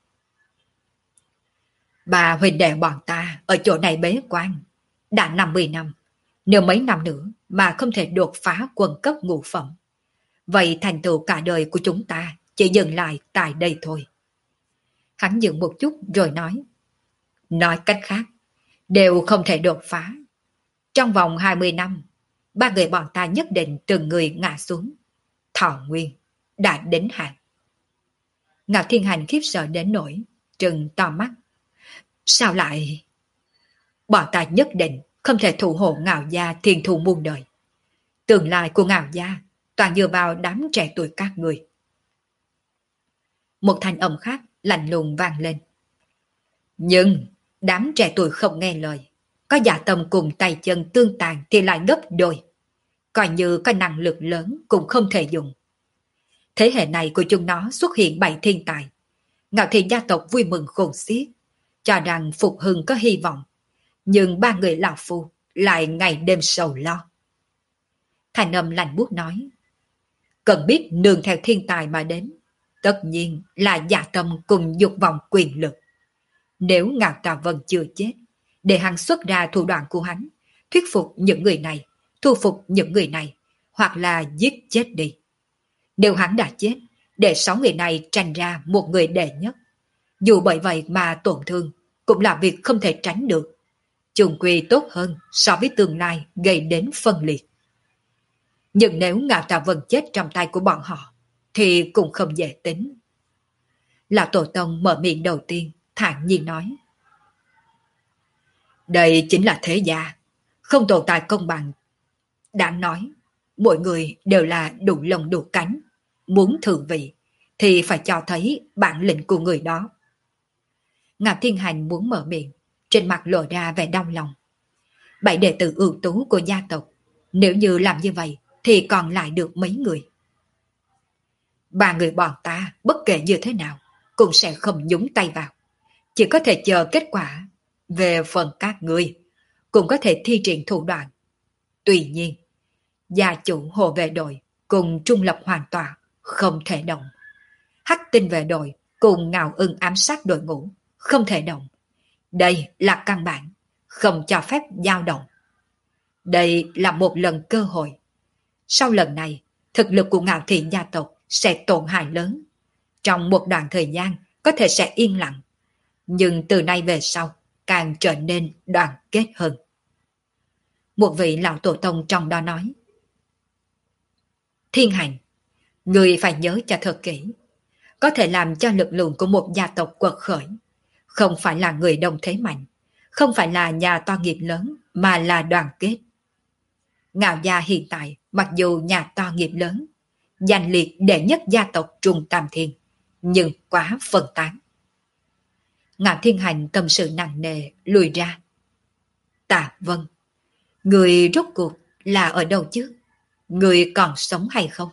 [SPEAKER 1] Bà huynh đệ bọn ta ở chỗ này bế quan, đã năm mươi năm, nếu mấy năm nữa mà không thể đột phá quân cấp ngũ phẩm, vậy thành tựu cả đời của chúng ta chỉ dừng lại tại đây thôi. Hắn dừng một chút rồi nói. Nói cách khác, đều không thể đột phá. Trong vòng hai mươi năm, ba người bọn ta nhất định từng người ngã xuống. Thọ nguyên đã đến hạn. Ngạo Thiên Hành khiếp sợ đến nỗi trừng to mắt. Sao lại? Bọn ta nhất định không thể thủ hộ Ngạo gia thiên thu muôn đời. Tương lai của Ngạo gia toàn dựa vào đám trẻ tuổi các người. Một thanh âm khác lạnh lùng vang lên. Nhưng đám trẻ tuổi không nghe lời, có dạ tâm cùng tay chân tương tàn thì lại gấp đôi. Coi như có năng lực lớn cũng không thể dùng. Thế hệ này của chúng nó xuất hiện bảy thiên tài. Ngạo Thị gia tộc vui mừng khôn xiết, cho rằng phục hưng có hy vọng, nhưng ba người lão phu lại ngày đêm sầu lo. Thành âm lạnh buốt nói, cần biết nương theo thiên tài mà đến, tất nhiên là dạ tâm cùng dục vọng quyền lực. Nếu Ngạo Tà Vân chưa chết, để hắn xuất ra thủ đoạn của hắn, thuyết phục những người này, thu phục những người này, hoặc là giết chết đi. Nếu hắn đã chết, để sáu người này tranh ra một người đệ nhất. Dù bởi vậy mà tổn thương, cũng là việc không thể tránh được. Chung quy tốt hơn so với tương lai gây đến phân liệt. Nhưng nếu Ngạo Tà Vân chết trong tay của bọn họ, thì cũng không dễ tính. Lão Tổ Tông mở miệng đầu tiên, thản nhiên nói. Đây chính là thế gia, không tồn tại công bằng. Đáng nói, mỗi người đều là đủ lông đủ cánh. Muốn thượng vị, thì phải cho thấy bản lĩnh của người đó. Ngạo Thiên Hành muốn mở miệng, trên mặt lộ ra vẻ đau lòng. Bảy đệ tử ưu tú của gia tộc, nếu như làm như vậy, thì còn lại được mấy người. Ba người bọn ta, bất kể như thế nào, cũng sẽ không nhúng tay vào. Chỉ có thể chờ kết quả. Về phần các ngươi, cũng có thể thi triển thủ đoạn. Tuy nhiên, gia chủ hộ vệ đội cùng trung lập hoàn toàn không thể động. Hắc tinh vệ đội cùng Ngạo Ưng ám sát đội ngũ không thể động. Đây là căn bản, không cho phép dao động. Đây là một lần cơ hội. Sau lần này, thực lực của Ngạo Thị gia tộc sẽ tổn hại lớn. Trong một đoạn thời gian có thể sẽ yên lặng. Nhưng từ nay về sau, càng trở nên đoàn kết hơn. Một vị lão tổ tông trong đó nói. Thiên Hành, người phải nhớ cho thật kỹ. Có thể làm cho lực lượng của một gia tộc quật khởi. Không phải là người đông thế mạnh, không phải là nhà to nghiệp lớn, mà là đoàn kết. Ngạo gia hiện tại, mặc dù nhà to nghiệp lớn, giành liệt đệ nhất gia tộc Trung Tam Thiên, nhưng quá phân tán. Ngạo Thiên Hành tâm sự nặng nề, lùi ra. Tạ Vân, người rốt cuộc là ở đâu chứ? Người còn sống hay không?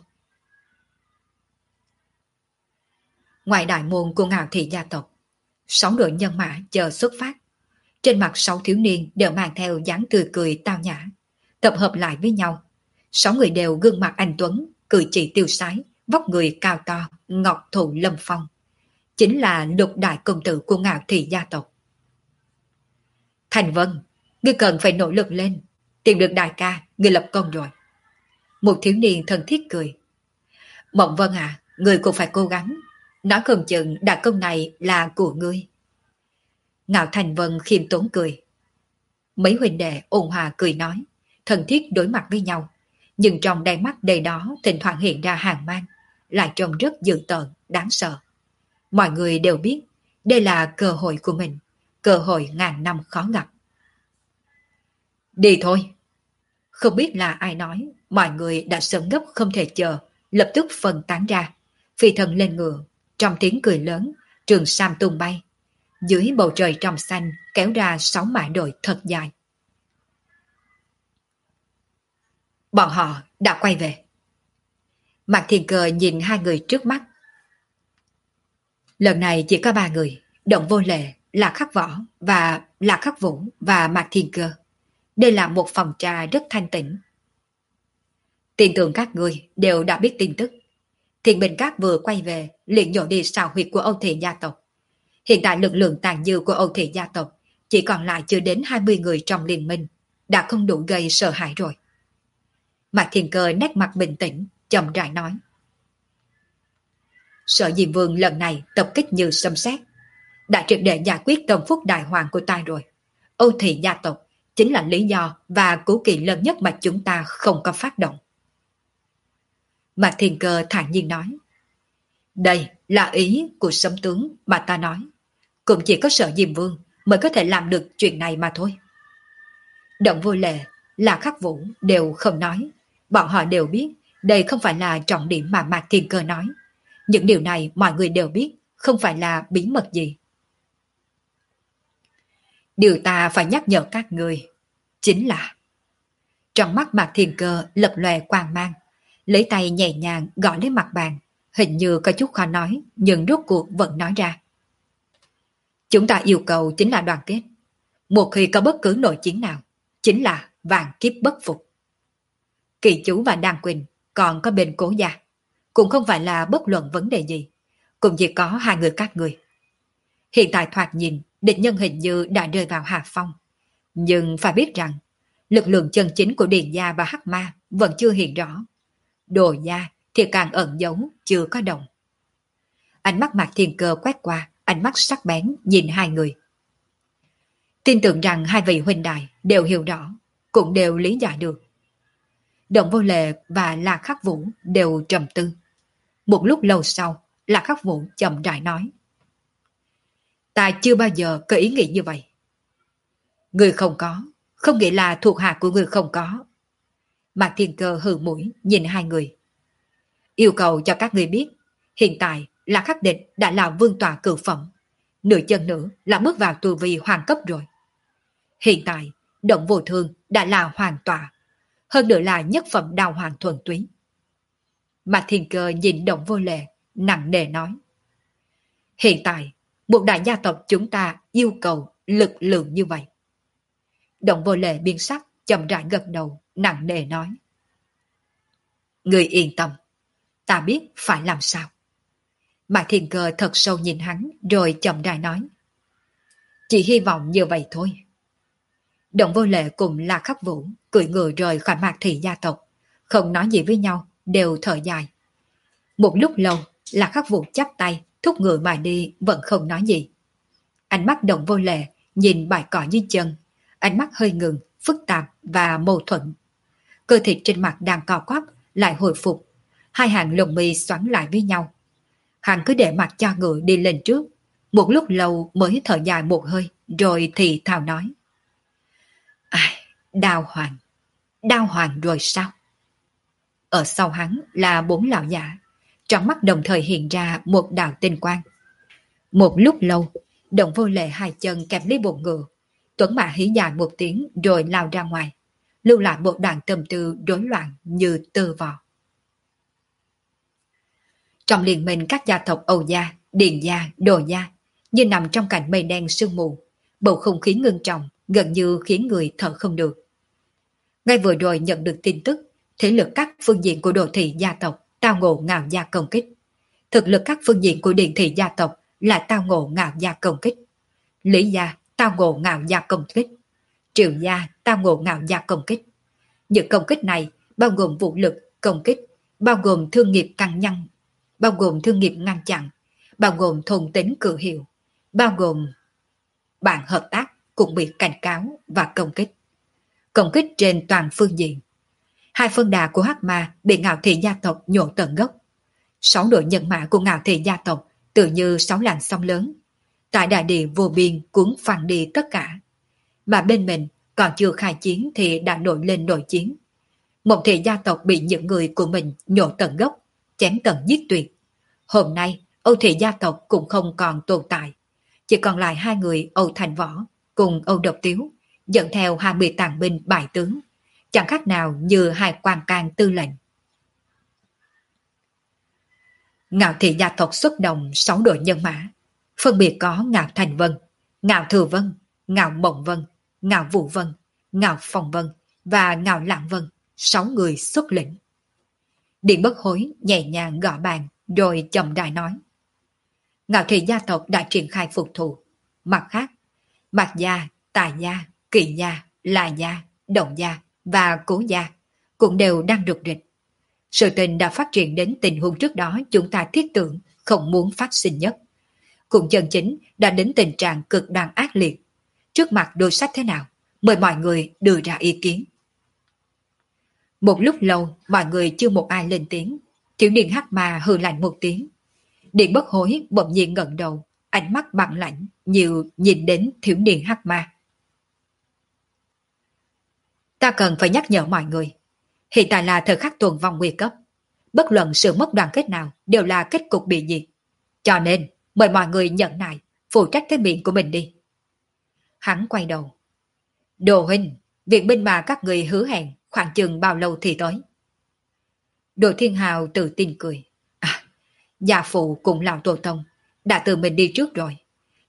[SPEAKER 1] Ngoài đại môn của Ngạo Thị gia tộc, sáu đội nhân mã chờ xuất phát. Trên mặt sáu thiếu niên đều mang theo dáng tươi cười tao nhã, tập hợp lại với nhau. Sáu người đều gương mặt anh tuấn, cử chỉ tiêu sái, vóc người cao to, ngọc thụ lâm phong. Chính là lục đại công tử của Ngạo Thị gia tộc. Thành Vân, ngươi cần phải nỗ lực lên, tìm được đại ca, ngươi lập công rồi. Một thiếu niên thân thiết cười. Mộng Vân à, ngươi cũng phải cố gắng, nói không chừng đại công này là của ngươi. Ngạo Thành Vân khiêm tốn cười. Mấy huynh đệ ôn hòa cười nói, thân thiết đối mặt với nhau, nhưng trong đáy mắt đầy đó thỉnh thoảng hiện ra hàn mang, lại trông rất dữ tợn, đáng sợ. Mọi người đều biết, đây là cơ hội của mình, cơ hội ngàn năm khó gặp. Đi thôi. Không biết là ai nói, mọi người đã sớm gấp không thể chờ, lập tức phân tán ra, phi thần lên ngựa, trong tiếng cười lớn, trường sam tung bay. Dưới bầu trời trong xanh kéo ra sáu mã đội thật dài. Bọn họ đã quay về. Mạc Thiên Cơ nhìn hai người trước mắt. Lần này chỉ có ba người, Động Vô Lệ, Lạc Khắc Võ và Lạc Khắc Vũ và Mạc Thiên Cơ. Đây là một phòng trà rất thanh tĩnh. Tin tưởng các người đều đã biết tin tức. Thiền Bình Các vừa quay về, liền nhổ đi xào huyệt của Âu Thị gia tộc. Hiện tại lực lượng tàn dư của Âu Thị gia tộc chỉ còn lại chưa đến hai mươi người trong liên minh, đã không đủ gây sợ hãi rồi. Mạc Thiên Cơ nét mặt bình tĩnh, chậm rãi nói. Sở Diêm Vương lần này tập kích như sấm sét, đã triệt để giải quyết tâm phúc đại hoàng của ta rồi. Âu Thị gia tộc chính là lý do và cố kỵ lớn nhất mà chúng ta không có phát động. Mạc Thiên Cơ thản nhiên nói. Đây là ý của sấm tướng mà ta nói. Cũng chỉ có Sở Diêm Vương mới có thể làm được chuyện này mà thôi. Động Vô Lệ, Lạc Khắc Vũ đều không nói. Bọn họ đều biết đây không phải là trọng điểm mà Mạc Thiên Cơ nói. Những điều này mọi người đều biết, không phải là bí mật gì. Điều ta phải nhắc nhở các người chính là trong mắt Mạc Thiên Cơ lập lòe quang mang, lấy tay nhẹ nhàng gõ lên mặt bàn, hình như có chút khó nói, nhưng rốt cuộc vẫn nói ra. Chúng ta yêu cầu chính là đoàn kết. Một khi có bất cứ nội chiến nào, chính là vạn kiếp bất phục. Kỳ Chú và Đan Quỳnh còn có bên Cố gia, cũng không phải là bất luận vấn đề gì, cũng chỉ có hai người các người. Hiện tại thoạt nhìn, địch nhân hình như đã rơi vào hạ phong. Nhưng phải biết rằng, lực lượng chân chính của Điền gia và Hắc Ma vẫn chưa hiện rõ. Đồ gia thì càng ẩn giấu, chưa có động. Ánh mắt Mạc Thiên Cơ quét qua, ánh mắt sắc bén nhìn hai người. Tin tưởng rằng hai vị huynh đài đều hiểu rõ, cũng đều lý giải được. Động Vô Lệ và Lạc Khắc Vũ đều trầm tư. Một lúc lâu sau, Lạc Khắc Vũ chậm rãi nói: Ta chưa bao giờ có ý nghĩ như vậy. Người không có, không nghĩa là thuộc hạ của người không có. Mạc Thiên Cơ hừ mũi nhìn hai người. Yêu cầu cho các người biết, hiện tại là khắc địch đã là vương tọa cửu phẩm, nửa chân nữa là bước vào tu vi hoàng cấp rồi. Hiện tại, Động Vô Thương đã là hoàng tọa, hơn nữa là nhất phẩm đào hoàng thuần túy. Mạc Thiên Cơ nhìn Động Vô Lệ, nặng nề nói: Hiện tại, một đại gia tộc chúng ta yêu cầu lực lượng như vậy. Động Vô Lệ biến sắc, chậm rãi gật đầu, nặng nề nói: Người yên tâm, ta biết phải làm sao. Mạc Thiên Cơ thật sâu nhìn hắn, rồi chậm rãi nói: Chỉ hy vọng như vậy thôi. Động Vô Lệ cùng La Khắc Vũ cưỡi ngựa rời khỏi Mạc Thị gia tộc, không nói gì với nhau, đều thở dài. Một lúc lâu, La Khắc Vũ chắp tay, thúc ngựa mà đi, vẫn không nói gì. Ánh mắt Động Vô Lệ nhìn bãi cỏ dưới chân, ánh mắt hơi ngừng, phức tạp và mâu thuẫn. Cơ thịt trên mặt đang co quắp lại hồi phục, hai hàng lồng mi xoắn lại với nhau. Hắn cứ để mặc cho ngựa đi lên trước, một lúc lâu mới thở dài một hơi, rồi thì thào nói: Ai, đao hoàng, đao hoàng rồi sao? Ở sau hắn là bốn lão giả, trong mắt đồng thời hiện ra một đạo tinh quang. Một lúc lâu, Động Vô Lệ hai chân kẹp lấy bụng ngựa, Tuấn Mã hí dài một tiếng rồi lao ra ngoài, lưu lại một đoạn tâm tư rối loạn như tơ vò. Trong liên minh các gia tộc Âu gia, Điền gia, Đồ gia, như nằm trong cảnh mây đen sương mù, bầu không khí ngưng trọng, gần như khiến người thở không được. Ngay vừa rồi nhận được tin tức, thế lực các phương diện của Đồ thị gia tộc tao ngộ Ngạo gia công kích. Thực lực các phương diện của Điền thị gia tộc là tao ngộ Ngạo gia công kích. Lý gia tao ngộ Ngạo gia công kích. Triệu gia tao ngộ Ngạo gia công kích. Những công kích này bao gồm vũ lực công kích, bao gồm thương nghiệp căng nhăn, bao gồm thương nghiệp ngăn chặn, bao gồm thôn tính cử hiệu, bao gồm bạn hợp tác cũng bị cảnh cáo và công kích. Công kích trên toàn phương diện. Hai phân đà của Hắc Ma bị Ngạo thị gia tộc nhổ tận gốc. Sáu đội nhân mã của Ngạo thị gia tộc tự như sáu làn sóng lớn. Tại đại địa vô biên cuốn phăng đi tất cả. Mà bên mình còn chưa khai chiến thì đã nổi lên nội chiến. Một thị gia tộc bị những người của mình nhổ tận gốc, chém tận giết tuyệt. Hôm nay, Âu thị gia tộc cũng không còn tồn tại. Chỉ còn lại hai người Âu Thành Võ cùng Âu Độc Tiếu, dẫn theo hai mươi tàn binh bại tướng, chẳng khác nào như hai quan can tư lệnh. Ngạo thị gia tộc xuất động sáu đội nhân mã, phân biệt có Ngạo Thành Vân, Ngạo Thừa Vân, Ngạo Mộng Vân, Ngạo Vũ Vân, Ngạo Phong Vân và Ngạo Lạng Vân, sáu người xuất lĩnh. Điện Bất Hối nhẹ nhàng gõ bàn rồi chậm rãi nói: Ngạo thị gia tộc đã triển khai phục thù. Mặt khác, Mạc gia, Tài gia, Kỳ gia, La gia, Động gia và Cố gia cũng đều đang rục rịch. Sự tình đã phát triển đến tình huống trước đó chúng ta thiết tưởng không muốn phát sinh nhất. Cũng chân chính đã đến tình trạng cực đoan ác liệt. Trước mặt đối sách thế nào, mời mọi người đưa ra ý kiến. Một lúc lâu, mọi người chưa một ai lên tiếng. Thiếu niên Hắc Ma hừ lạnh một tiếng. Điện Bất Hối bỗng nhiên ngẩng đầu, ánh mắt băng lãnh như nhìn đến thiếu niên Hắc Ma. Ta cần phải nhắc nhở mọi người, hiện tại là thời khắc tuần vong nguy cấp. Bất luận sự mất đoàn kết nào đều là kết cục bị diệt. Cho nên, mời mọi người nhận nại, phụ trách cái miệng của mình đi. Hắn quay đầu. Đồ huynh, viện binh mà các người hứa hẹn khoảng chừng bao lâu thì tới? Đồ Thiên Hào tự tin cười. À, gia phụ cùng lão tổ tông đã tự mình đi trước rồi.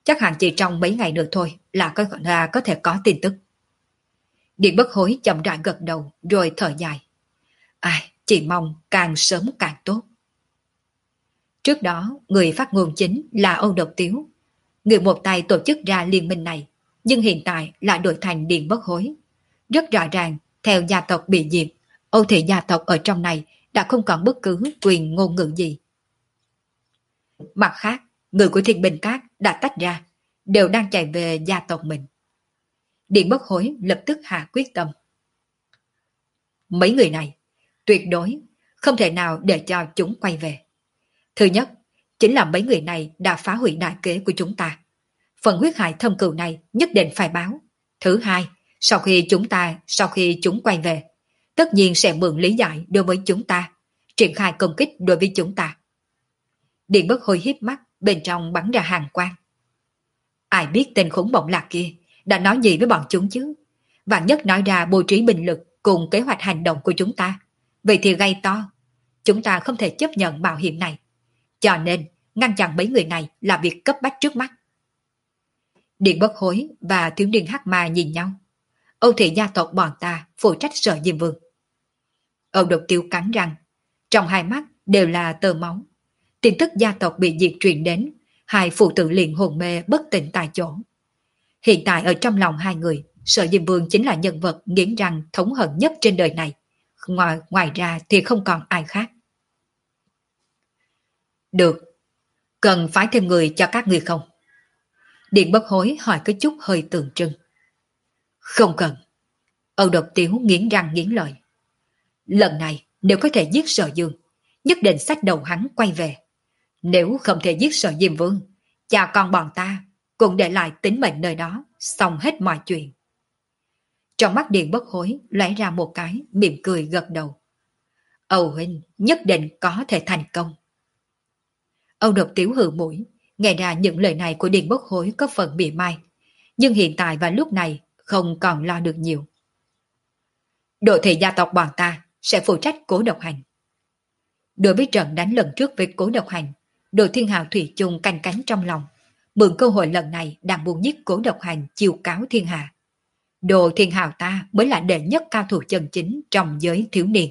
[SPEAKER 1] chắc hẳn chỉ trong mấy ngày nữa thôi là có, là có thể có tin tức. Điện Bất Hối chậm rãi gật đầu rồi thở dài. Ai, chỉ mong càng sớm càng tốt. Trước đó, người phát ngôn chính là Âu Độc Tiếu. Người một tay tổ chức ra liên minh này, nhưng hiện tại lại đổi thành Điện Bất Hối. Rất rõ ràng, theo gia tộc bị diệt, Âu thị gia tộc ở trong này đã không còn bất cứ quyền ngôn ngữ gì. Mặt khác, người của Thiên Bình Các đã tách ra, đều đang chạy về gia tộc mình. Điện Bất Hối lập tức hạ quyết tâm. Mấy người này, tuyệt đối không thể nào để cho chúng quay về. Thứ nhất, chính là mấy người này đã phá hủy đại kế của chúng ta. Phần huyết hại thâm cừu này nhất định phải báo. Thứ hai, sau khi chúng ta, sau khi chúng quay về, tất nhiên sẽ mượn lý giải đối với chúng ta, triển khai công kích đối với chúng ta. Điện Bất Hối híp mắt, bên trong bắn ra hàng quang. Ai biết tên khủng bổng lạc kia đã nói gì với bọn chúng chứ? Vạn nhất nói ra bố trí binh lực cùng kế hoạch hành động của chúng ta. Vậy thì gây to. Chúng ta không thể chấp nhận mạo hiểm này. Cho nên, ngăn chặn mấy người này là việc cấp bách trước mắt. Điện Bất Hối và thiếu niên Hắc Ma nhìn nhau. Âu thị gia tộc bọn ta phụ trách Sở Diêm Vương. Âu Độc Tiêu cắn răng. Trong hai mắt đều là tơ máu. Tin tức gia tộc bị diệt truyền đến, hai phụ tử liền hồn mê bất tỉnh tại chỗ. Hiện tại ở trong lòng hai người, Sở Diêm Vương chính là nhân vật nghiến răng thống hận nhất trên đời này. Ngoài, ngoài ra thì không còn ai khác. Được. Cần phái thêm người cho các người không? Điện Bất Hối hỏi cái chút hơi tượng trưng. Không cần. Âu Độc Tiếu nghiến răng nghiến lợi. Lần này nếu có thể giết Sở Dương, nhất định xách đầu hắn quay về. Nếu không thể giết Sở Diêm Vương, cha con bọn ta cũng để lại tính mệnh nơi đó, xong hết mọi chuyện. Trong mắt Điện Bất Hối lóe ra một cái, mỉm cười gật đầu. Âu huynh nhất định có thể thành công. Âu Độc Tiếu hừ mũi, nghe ra những lời này của Điện Bất Hối có phần mỉa mai, nhưng hiện tại và lúc này không còn lo được nhiều. Đội thể gia tộc bọn ta sẽ phụ trách Cố Độc Hành. Đối với trận đánh lần trước với Cố Độc Hành, đội Thiên Hào thủy chung canh cánh trong lòng, mượn cơ hội lần này đang muốn giết Cố Độc Hành chiêu cáo thiên hạ. Đồ Thiên Hào ta mới là đệ nhất cao thủ chân chính trong giới thiếu niên.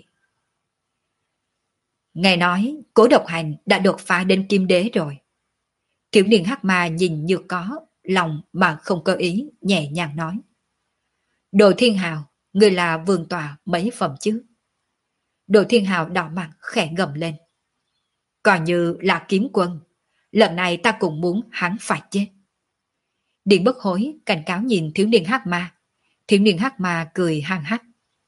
[SPEAKER 1] Nghe nói Cố Độc Hành đã đột phá đến kim đế rồi. Thiếu niên Hắc Ma nhìn như có lòng mà không có ý, nhẹ nhàng nói. Đồ Thiên Hào, người là vương tọa mấy phẩm chứ? Đồ Thiên Hào đỏ mặt khẽ gầm lên. Coi như là kiếm quân, lần này ta cũng muốn hắn phải chết. Điện Bất Hối cảnh cáo nhìn thiếu niên Hắc Ma. Thiếu niên Hắc Ma cười hăng hắc.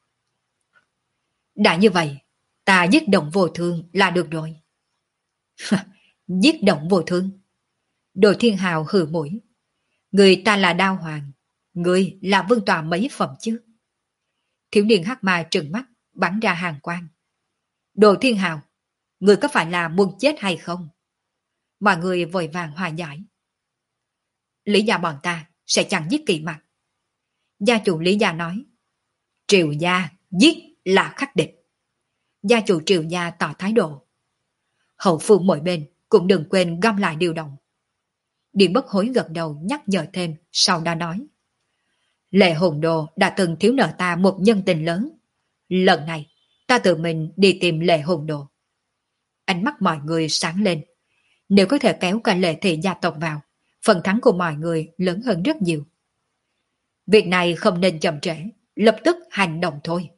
[SPEAKER 1] Đã như vậy, ta giết động vô thương là được rồi. Giết động vô thương? Đồ Thiên Hào hừ mũi. Người ta là Đao Hoàng, người là vương tọa mấy phẩm chứ? Thiếu niên Hắc Ma trừng mắt, bắn ra hàng quang. Đồ Thiên Hào, người có phải là muốn chết hay không? Mọi người vội vàng hòa giải. Lý gia bọn ta sẽ chẳng giết Kỳ Mặc. Gia chủ Lý gia nói. Triều gia giết là khắc địch. Gia chủ Triều gia tỏ thái độ. Hậu phương mỗi bên cũng đừng quên gom lại điều động. Điện Bất Hối gật đầu nhắc nhở thêm, sau đó nói. Lệ Hồn Đồ đã từng thiếu nợ ta một nhân tình lớn. Lần này, ta tự mình đi tìm Lệ Hồn Đồ. Ánh mắt mọi người sáng lên. Nếu có thể kéo cả Lệ thị gia tộc vào, phần thắng của mọi người lớn hơn rất nhiều. Việc này không nên chậm trễ, lập tức hành động thôi.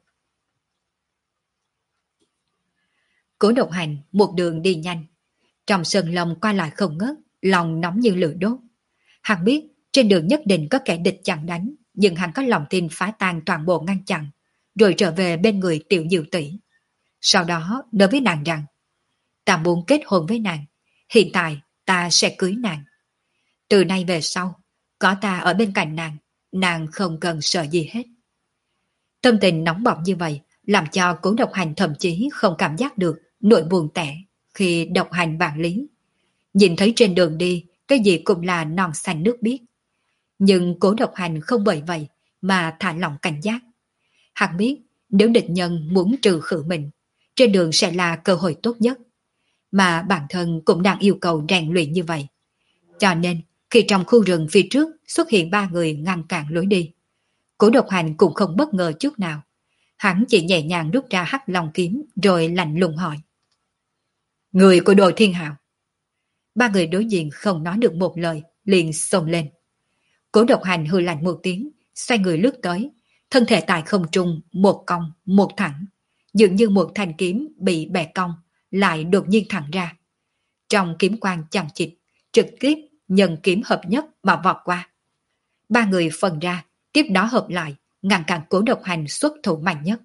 [SPEAKER 1] Cố Độc Hành một đường đi nhanh. Trong sân lòng qua lại không ngớt, lòng nóng như lửa đốt. Hắn biết trên đường nhất định có kẻ địch chặn đánh, nhưng hắn có lòng tin phá tan toàn bộ ngăn chặn, rồi trở về bên người Tiểu Diệu tỷ. Sau đó nói với nàng rằng, ta muốn kết hôn với nàng, hiện tại ta sẽ cưới nàng. Từ nay về sau, có ta ở bên cạnh nàng, nàng không cần sợ gì hết. Tâm tình nóng bỏng như vậy, làm cho Cố Độc Hành thậm chí không cảm giác được nỗi buồn tẻ khi độc hành vạn lý. Nhìn thấy trên đường đi, cái gì cũng là non xanh nước biếc. Nhưng Cố Độc Hành không bởi vậy mà thả lỏng cảnh giác. Hắn biết nếu địch nhân muốn trừ khử mình, trên đường sẽ là cơ hội tốt nhất. Mà bản thân cũng đang yêu cầu rèn luyện như vậy. Cho nên, Khi trong khu rừng phía trước xuất hiện ba người ngăn cản lối đi, Cố Độc Hành cũng không bất ngờ chút nào. Hắn chỉ nhẹ nhàng rút ra hắc long kiếm rồi lạnh lùng hỏi. Người của đội Thiên Hào. Ba người đối diện không nói được một lời, liền xông lên. Cố Độc Hành hừ lạnh một tiếng, xoay người lướt tới, thân thể tại không trung, một cong, một thẳng, dường như một thanh kiếm bị bẻ cong, lại đột nhiên thẳng ra. Trong kiếm quang chằng chịt, trực tiếp nhân kiếm hợp nhất mà vọt qua. Ba người phân ra, tiếp đó hợp lại, ngăn cản Cố Độc Hành xuất thủ mạnh nhất.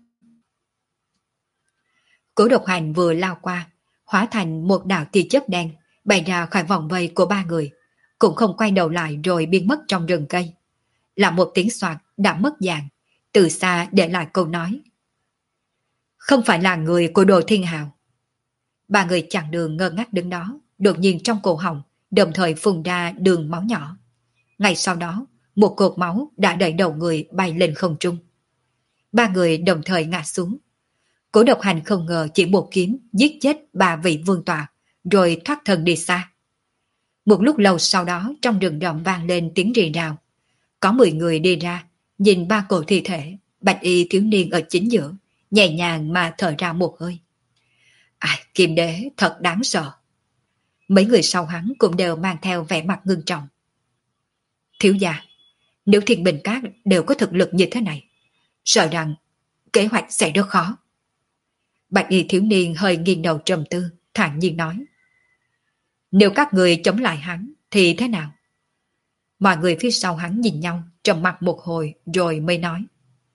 [SPEAKER 1] Cố Độc Hành vừa lao qua, hóa thành một đạo tia chớp đen, bay ra khỏi vòng vây của ba người, cũng không quay đầu lại rồi biến mất trong rừng cây. Là một tiếng xoạt đã mất dạng, từ xa để lại câu nói. Không phải là người của đội Thiên Hào. Ba người chặn đường ngơ ngác đứng đó, đột nhiên trong cổ họng, đồng thời phun ra đường máu nhỏ. Ngay sau đó, một cột máu đã đẩy đầu người bay lên không trung. Ba người đồng thời ngã xuống. Cố Độc Hành không ngờ chỉ một kiếm giết chết ba vị vương tọa, rồi thoát thân đi xa. Một lúc lâu sau đó trong rừng rậm vang lên tiếng rì rào. Có mười người đi ra, nhìn ba cổ thi thể, bạch y thiếu niên ở chính giữa, nhẹ nhàng mà thở ra một hơi. Ai, Kim Đế thật đáng sợ. Mấy người sau hắn cũng đều mang theo vẻ mặt ngưng trọng. Thiếu gia, nếu Thiên Bình Các đều có thực lực như thế này, sợ rằng kế hoạch sẽ rất khó. Bạch y thiếu niên hơi nghiêng đầu trầm tư, thản nhiên nói. Nếu các người chống lại hắn, thì thế nào? Mọi người phía sau hắn nhìn nhau, trầm mặc một hồi rồi mới nói.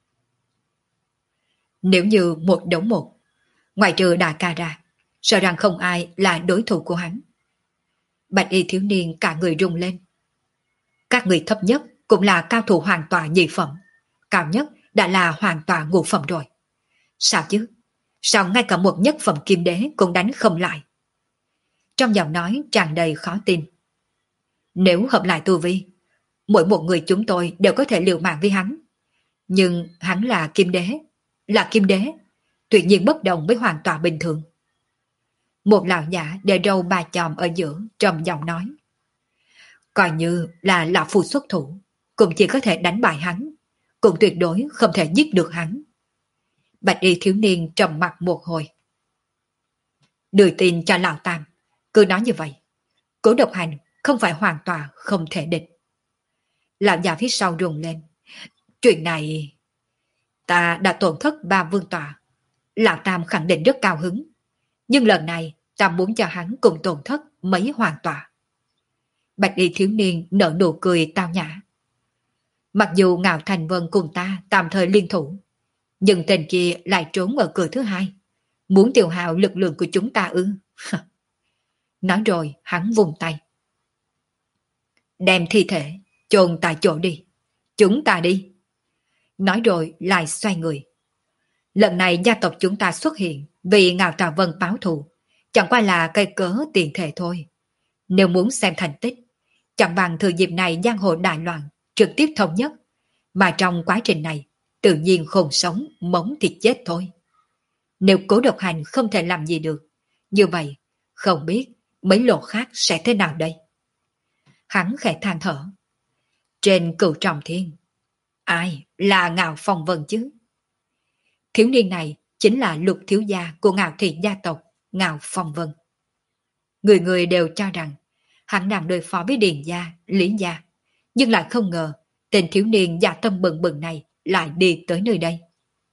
[SPEAKER 1] Nếu như một đấu một, ngoại trừ đại ca ra, sợ rằng không ai là đối thủ của hắn. Bạch y thiếu niên cả người rung lên. Các người thấp nhất cũng là cao thủ hoàn toàn nhị phẩm, cao nhất đã là hoàn toàn ngũ phẩm rồi. Sao chứ? Sao ngay cả một nhất phẩm Kim Đế cũng đánh không lại? Trong giọng nói tràn đầy khó tin. Nếu hợp lại tu vi, mỗi một người chúng tôi đều có thể liều mạng với hắn. Nhưng hắn là Kim Đế, là Kim Đế, tuyệt nhiên bất đồng với hoàn toàn bình thường. Một lão giả để râu ba chòm ở giữa trầm giọng nói. Coi như là lão phu xuất thủ, cũng chỉ có thể đánh bại hắn, cũng tuyệt đối không thể giết được hắn. Bạch y thiếu niên trầm mặt một hồi. Đưa tin cho lão Tam, cứ nói như vậy. Cố Độc Hành không phải hoàn toàn không thể địch. Lão già phía sau rùng lên. Chuyện này... Ta đã tổn thất ba vương tọa. Lão Tam khẳng định rất cao hứng. Nhưng lần này ta muốn cho hắn cùng tổn thất mấy hoàng tọa. Bạch y thiếu niên nở nụ cười tao nhã. Mặc dù Ngạo Thành Vân cùng ta tạm thời liên thủ, nhưng tên kia lại trốn ở cửa thứ hai. Muốn tiêu hao lực lượng của chúng ta ư? Nói rồi hắn vùng tay. Đem thi thể chôn tại chỗ đi. Chúng ta đi. Nói rồi lại xoay người. Lần này gia tộc chúng ta xuất hiện vì Ngạo Tà Vân báo thù, chẳng qua là cây cớ tiền thể thôi. Nếu muốn xem thành tích, chẳng bằng thừa dịp này giang hồ đại loạn, trực tiếp thống nhất. Mà trong quá trình này, tự nhiên khôn sống, mống thịt chết thôi. Nếu Cố Độc Hành không thể làm gì được, như vậy, không biết mấy lộ khác sẽ thế nào đây? Hắn khẽ than thở. Trên Cửu Trọng Thiên, ai là Ngạo Phong Vân chứ? Thiếu niên này chính là Lục thiếu gia của Ngạo thị gia tộc Ngạo Phong Vân. Người người đều cho rằng hắn đang đối phó với Điền gia, Lý gia, nhưng lại không ngờ tên thiếu niên dạ tâm bừng bừng này lại đi tới nơi đây.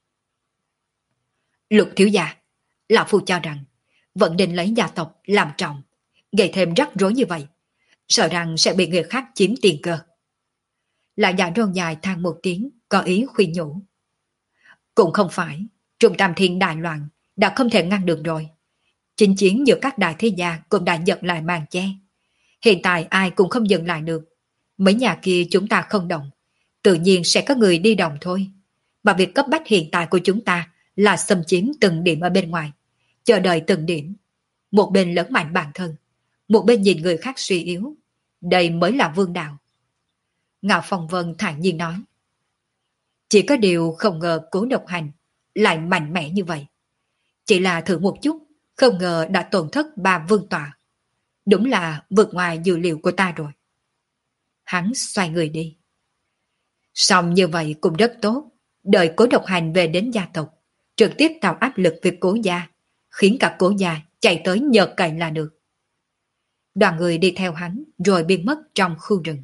[SPEAKER 1] Lục thiếu gia, lão phu cho rằng vẫn định lấy gia tộc làm trọng, gây thêm rắc rối như vậy, sợ rằng sẽ bị người khác chiếm tiền cơ. Lão già râu dài than một tiếng, có ý khuyên nhủ. Cũng không phải, Trung Tam Thiên đại loạn đã không thể ngăn được rồi. Chinh chiến giữa các đại thế gia cũng đã giật lại màn che. Hiện tại ai cũng không dừng lại được. Mấy nhà kia chúng ta không động, tự nhiên sẽ có người đi đồng thôi. Mà việc cấp bách hiện tại của chúng ta là xâm chiếm từng điểm ở bên ngoài, chờ đợi từng điểm. Một bên lớn mạnh bản thân, một bên nhìn người khác suy yếu. Đây mới là vương đạo. Ngạo Phong Vân thản nhiên nói. Chỉ có điều không ngờ Cố Độc Hành lại mạnh mẽ như vậy. Chỉ là thử một chút, không ngờ đã tổn thất ba vương tọa. Đúng là vượt ngoài dự liệu của ta rồi. Hắn xoay người đi. Xong như vậy cũng rất tốt. Đợi Cố Độc Hành về đến gia tộc, trực tiếp tạo áp lực về Cố gia, khiến cả Cố gia chạy tới nhờ cậy là được. Đoàn người đi theo hắn rồi biến mất trong khu rừng.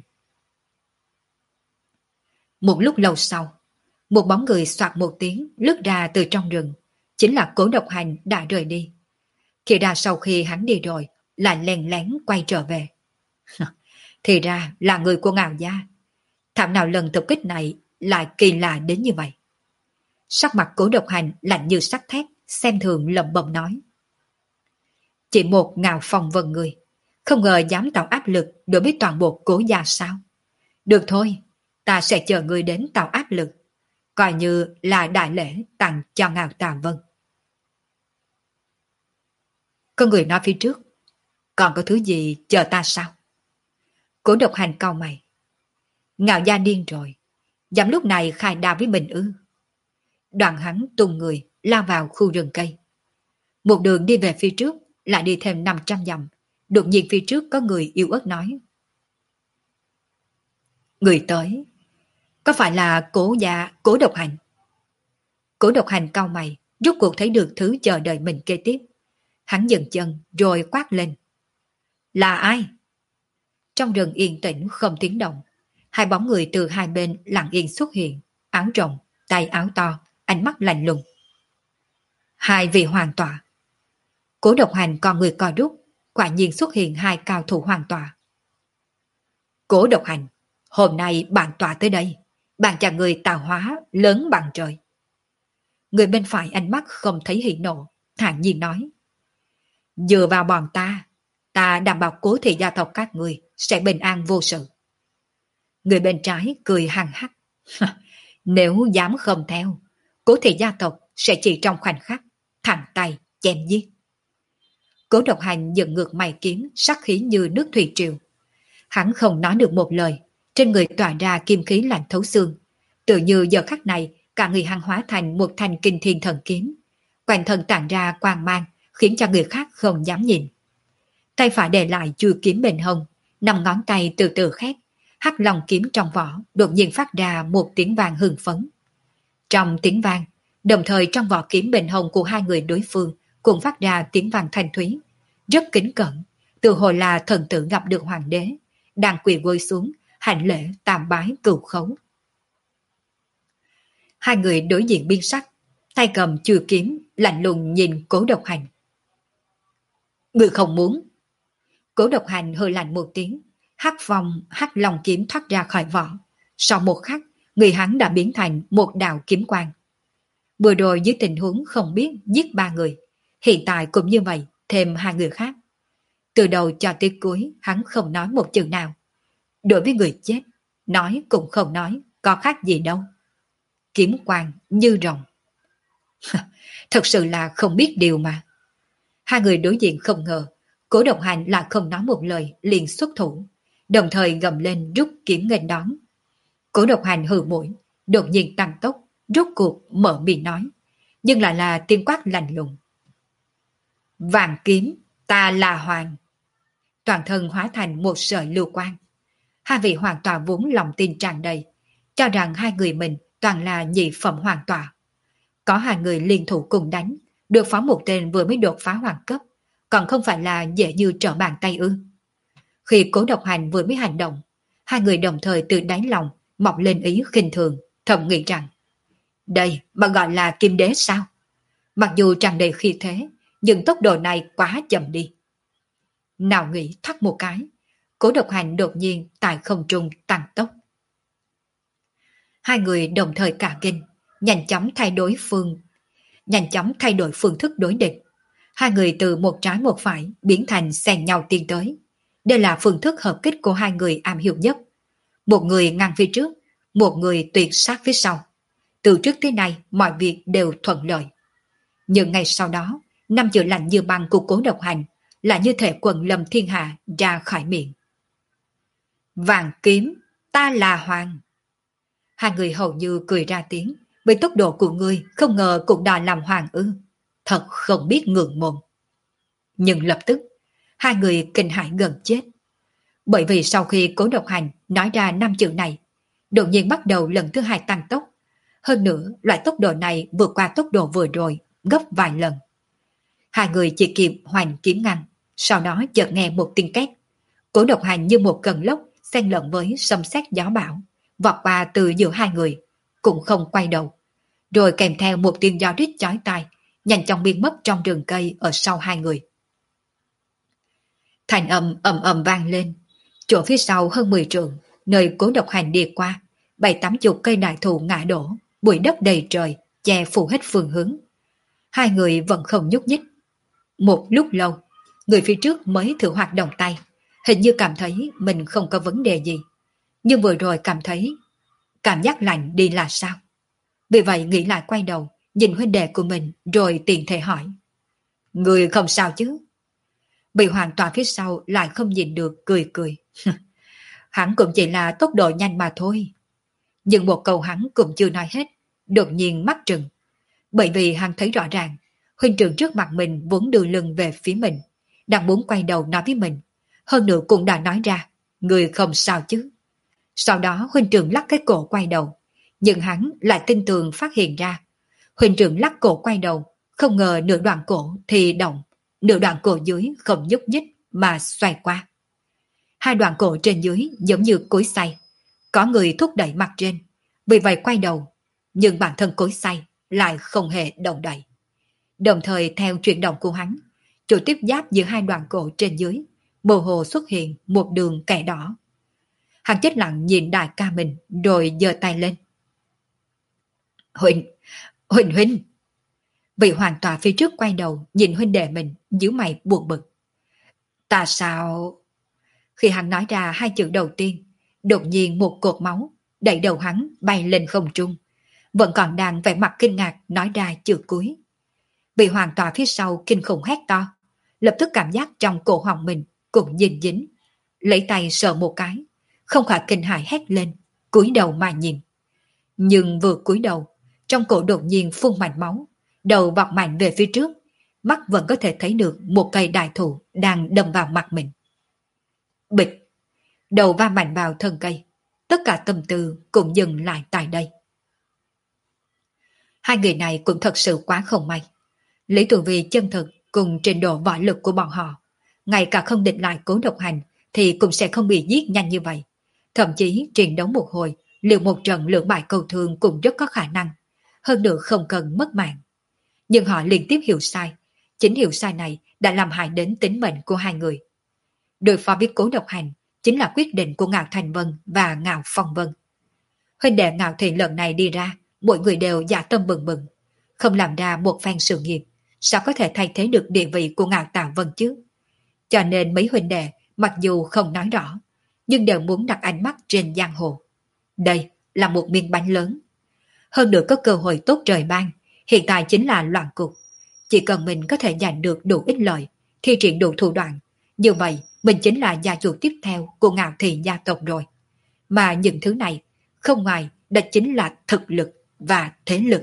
[SPEAKER 1] Một lúc lâu sau, một bóng người xoạt một tiếng lướt ra từ trong rừng, chính là Cố Độc Hành đã rời đi. Thì ra sau khi hắn đi rồi, lại lén lén quay trở về. Thì ra là người của Ngạo gia. Thảo nào lần tập kích này lại kỳ lạ đến như vậy. Sắc mặt Cố Độc Hành lạnh như sắt thép, xem thường lẩm bẩm nói. Chỉ một Ngạo Phong Vân người, không ngờ dám tạo áp lực đối với toàn bộ Cố gia sao? Được thôi, ta sẽ chờ người đến tạo áp lực, coi như là đại lễ tặng cho Ngạo Tà Vân. Có người nói phía trước, còn có thứ gì chờ ta sao? Cố Độc Hành cau mày. Ngạo gia điên rồi, dám lúc này khai đao với mình ư? Đoạn hắn tung người lao vào khu rừng cây. Một đường đi về phía trước, lại đi thêm năm trăm dặm. Đột nhiên phía trước có người yếu ớt nói. Người tới, có phải là Cố gia Cố Độc Hành? Cố Độc Hành cau mày, rốt cuộc thấy được thứ chờ đợi mình kế tiếp. Hắn dừng chân rồi quát lên. Là ai? Trong rừng yên tĩnh không tiếng động, hai bóng người từ hai bên lặng yên xuất hiện, áo rộng, tay áo to, ánh mắt lạnh lùng. Hai vị hoàng tọa. Cố Độc Hành con người co rút, quả nhiên xuất hiện hai cao thủ hoàng tọa. Cố Độc Hành, hôm nay bản tọa tới đây, bạn cho người tạo hóa lớn bằng trời. Người bên phải ánh mắt không thấy hỉ nộ, thản nhiên nói. Dựa vào bọn ta, ta đảm bảo Cố thị gia tộc các người sẽ bình an vô sự. Người bên trái cười hằng hắc. Nếu dám không theo, Cố thị gia tộc sẽ chỉ trong khoảnh khắc, thẳng tay, chém giết. Cố Độc Hành dựng ngược mày kiếm, sắc khí như nước thủy triều. Hắn không nói được một lời, trên người tỏa ra kim khí lạnh thấu xương. Tự như giờ khắc này, cả người hắn hóa thành một thanh kinh thiên thần kiếm. Quanh thân tản ra quang mang, khiến cho người khác không dám nhìn. Tay phải để lại chui kiếm bên hông, năm ngón tay từ từ khép, hắc long kiếm trong vỏ đột nhiên phát ra một tiếng vang hưng phấn. Trong tiếng vang, đồng thời trong vỏ kiếm bên hông của hai người đối phương cũng phát ra tiếng vang thanh thúy, rất kính cẩn, từ hồi là thần tử gặp được hoàng đế, đang quỳ gối xuống, hành lễ tam bái cửu khấu. Hai người đối diện biên sắc, tay cầm chùy kiếm, lạnh lùng nhìn Cố Độc Hành. Người không muốn. Cố Độc Hành hơi lạnh một tiếng, hắc phong hắc long kiếm thoát ra khỏi vỏ. Sau một khắc, người hắn đã biến thành một đạo kiếm quang. Vừa rồi dưới tình huống không biết giết ba người, hiện tại cũng như vậy, thêm hai người khác. Từ đầu cho tới cuối, hắn không nói một chữ nào. Đối với người chết, nói cũng không nói, có khác gì đâu. Kiếm quang như rồng. Thật sự là không biết điều mà. Hai người đối diện không ngờ, Cố Độc Hành lại không nói một lời liền xuất thủ, đồng thời gầm lên rút kiếm nghênh đón. Cố Độc Hành hừ mũi, đột nhiên tăng tốc, rút cuộc mở miệng nói, nhưng lại là tiếng quát lạnh lùng. Vàng kiếm, ta là hoàng. Toàn thân hóa thành một sợi lưu quang. Hai vị hoàng tọa vốn lòng tin tràn đầy, cho rằng hai người mình toàn là nhị phẩm hoàng tọa. Có hai người liên thủ cùng đánh, được phó một tên vừa mới đột phá hoàng cấp, còn không phải là dễ như trở bàn tay ư. Khi Cố Độc Hành vừa mới hành động, hai người đồng thời từ đáy lòng mọc lên ý khinh thường, thầm nghĩ rằng đây mà gọi là kim đế sao? Mặc dù tràn đầy khí thế, nhưng tốc độ này quá chậm đi. Nào nghĩ thắt một cái, Cố Độc Hành đột nhiên tại không trung tăng tốc. Hai người đồng thời cả kinh, nhanh chóng thay đổi phương, nhanh chóng thay đổi phương thức đối địch. Hai người từ một trái một phải biến thành xen nhau tiến tới. Đây là phương thức hợp kích của hai người am hiểu nhất. Một người ngăn phía trước, một người tuyệt sát phía sau. Từ trước tới nay mọi việc đều thuận lợi. Nhưng ngày sau đó, năm chữ lạnh như băng của Cố Độc Hành là như thể quần lâm thiên hạ ra khỏi miệng. Vàng kiếm, ta là hoàng. Hai người hầu như cười ra tiếng, với tốc độ của ngươi không ngờ cũng đòi làm hoàng ư. Thật không biết ngượng mồm. Nhưng lập tức, hai người kinh hãi gần chết. Bởi vì sau khi Cố Độc Hành nói ra năm chữ này, đột nhiên bắt đầu lần thứ hai tăng tốc. Hơn nữa, loại tốc độ này vượt qua tốc độ vừa rồi gấp vài lần. Hai người chỉ kịp hoành kiếm ngăn, sau đó chợt nghe một tiếng két. Cố Độc Hành như một cơn lốc xen lẫn với sấm sét gió bão, vọt qua từ giữa hai người, cũng không quay đầu. Rồi kèm theo một tiếng gió rít chói tai, nhanh chóng biến mất trong rừng cây ở sau hai người. Thành âm ầm ầm vang lên, chỗ phía sau hơn mười trượng, nơi Cố Độc Hành đi qua, bảy tám chục cây đại thụ ngã đổ, bụi đất đầy trời, che phủ hết phương hướng. Hai người vẫn không nhúc nhích. Một lúc lâu, người phía trước mới thử hoạt động tay, hình như cảm thấy mình không có vấn đề gì. Nhưng vừa rồi cảm thấy cảm giác lạnh đi là sao? Vì vậy nghĩ lại quay đầu, nhìn huynh đệ của mình rồi tiện thể hỏi. Người không sao chứ? Bị hoàn toàn phía sau lại không nhìn được cười cười. Hắn cũng chỉ là tốc độ nhanh mà thôi. Nhưng một câu hắn cũng chưa nói hết, đột nhiên mắt trừng. Bởi vì hắn thấy rõ ràng, huynh trưởng trước mặt mình vốn đưa lưng về phía mình, đang muốn quay đầu nói với mình. Hơn nữa cũng đã nói ra, người không sao chứ. Sau đó huynh trưởng lắc cái cổ quay đầu, nhưng hắn lại tin tường phát hiện ra. Huynh trưởng lắc cổ quay đầu, không ngờ nửa đoạn cổ thì động, nửa đoạn cổ dưới không nhúc nhích mà xoay qua. Hai đoạn cổ trên dưới giống như cối xay, có người thúc đẩy mặt trên, vì vậy quay đầu, nhưng bản thân cối xay lại không hề động đậy. Đồng thời theo chuyển động của hắn, chỗ tiếp giáp giữa hai đoạn cổ trên dưới, mơ hồ xuất hiện một đường kẻ đỏ. Hắn chết lặng nhìn đại ca mình rồi giơ tay lên. Huynh, huynh huynh. Vị hoàn tọa phía trước quay đầu nhìn huynh đệ mình, nhíu mày buồn bực. Ta sao? Khi hắn nói ra hai chữ đầu tiên, đột nhiên một cột máu đẩy đầu hắn bay lên không trung, vẫn còn đang vẻ mặt kinh ngạc nói ra chữ cuối. Vị hoàn tọa phía sau kinh khủng hét to, lập tức cảm giác trong cổ họng mình cũng dính dính, lấy tay sờ một cái, không khỏi kinh hãi hét lên, cúi đầu mà nhìn. Nhưng vừa cúi đầu, trong cổ đột nhiên phun mạnh máu, đầu vọt mạnh về phía trước, mắt vẫn có thể thấy được một cây đại thụ đang đâm vào mặt mình. Bịch, đầu va mạnh vào thân cây, tất cả tâm tư cũng dừng lại tại đây. Hai người này cũng thật sự quá không may. Lý Tường Vi chân thực cùng trình độ võ lực của bọn họ, ngay cả không địch lại Cố Độc Hành thì cũng sẽ không bị giết nhanh như vậy. Thậm chí chiến đấu một hồi, liệu một trận lưỡng bại câu thương cũng rất có khả năng, hơn nữa không cần mất mạng. Nhưng họ liên tiếp hiểu sai, chính hiểu sai này đã làm hại đến tính mệnh của hai người. Đối phó với Cố Độc Hành chính là quyết định của Ngạo Thành Vân và Ngạo Phong Vân. Huynh đệ Ngạo Thị lần này đi ra, mỗi người đều dạ tâm bừng bừng, không làm ra một phen sự nghiệp, sao có thể thay thế được địa vị của Ngạo Tào Vân chứ? Cho nên mấy huynh đệ mặc dù không nói rõ, nhưng đều muốn đặt ánh mắt trên giang hồ. Đây là một miếng bánh lớn. Hơn nữa có cơ hội tốt trời ban, hiện tại chính là loạn cục. Chỉ cần mình có thể giành được đủ ích lợi, thi triển đủ thủ đoạn, như vậy mình chính là gia chủ tiếp theo của Ngạo Thị gia tộc rồi. Mà những thứ này không ngoài đó chính là thực lực và thế lực.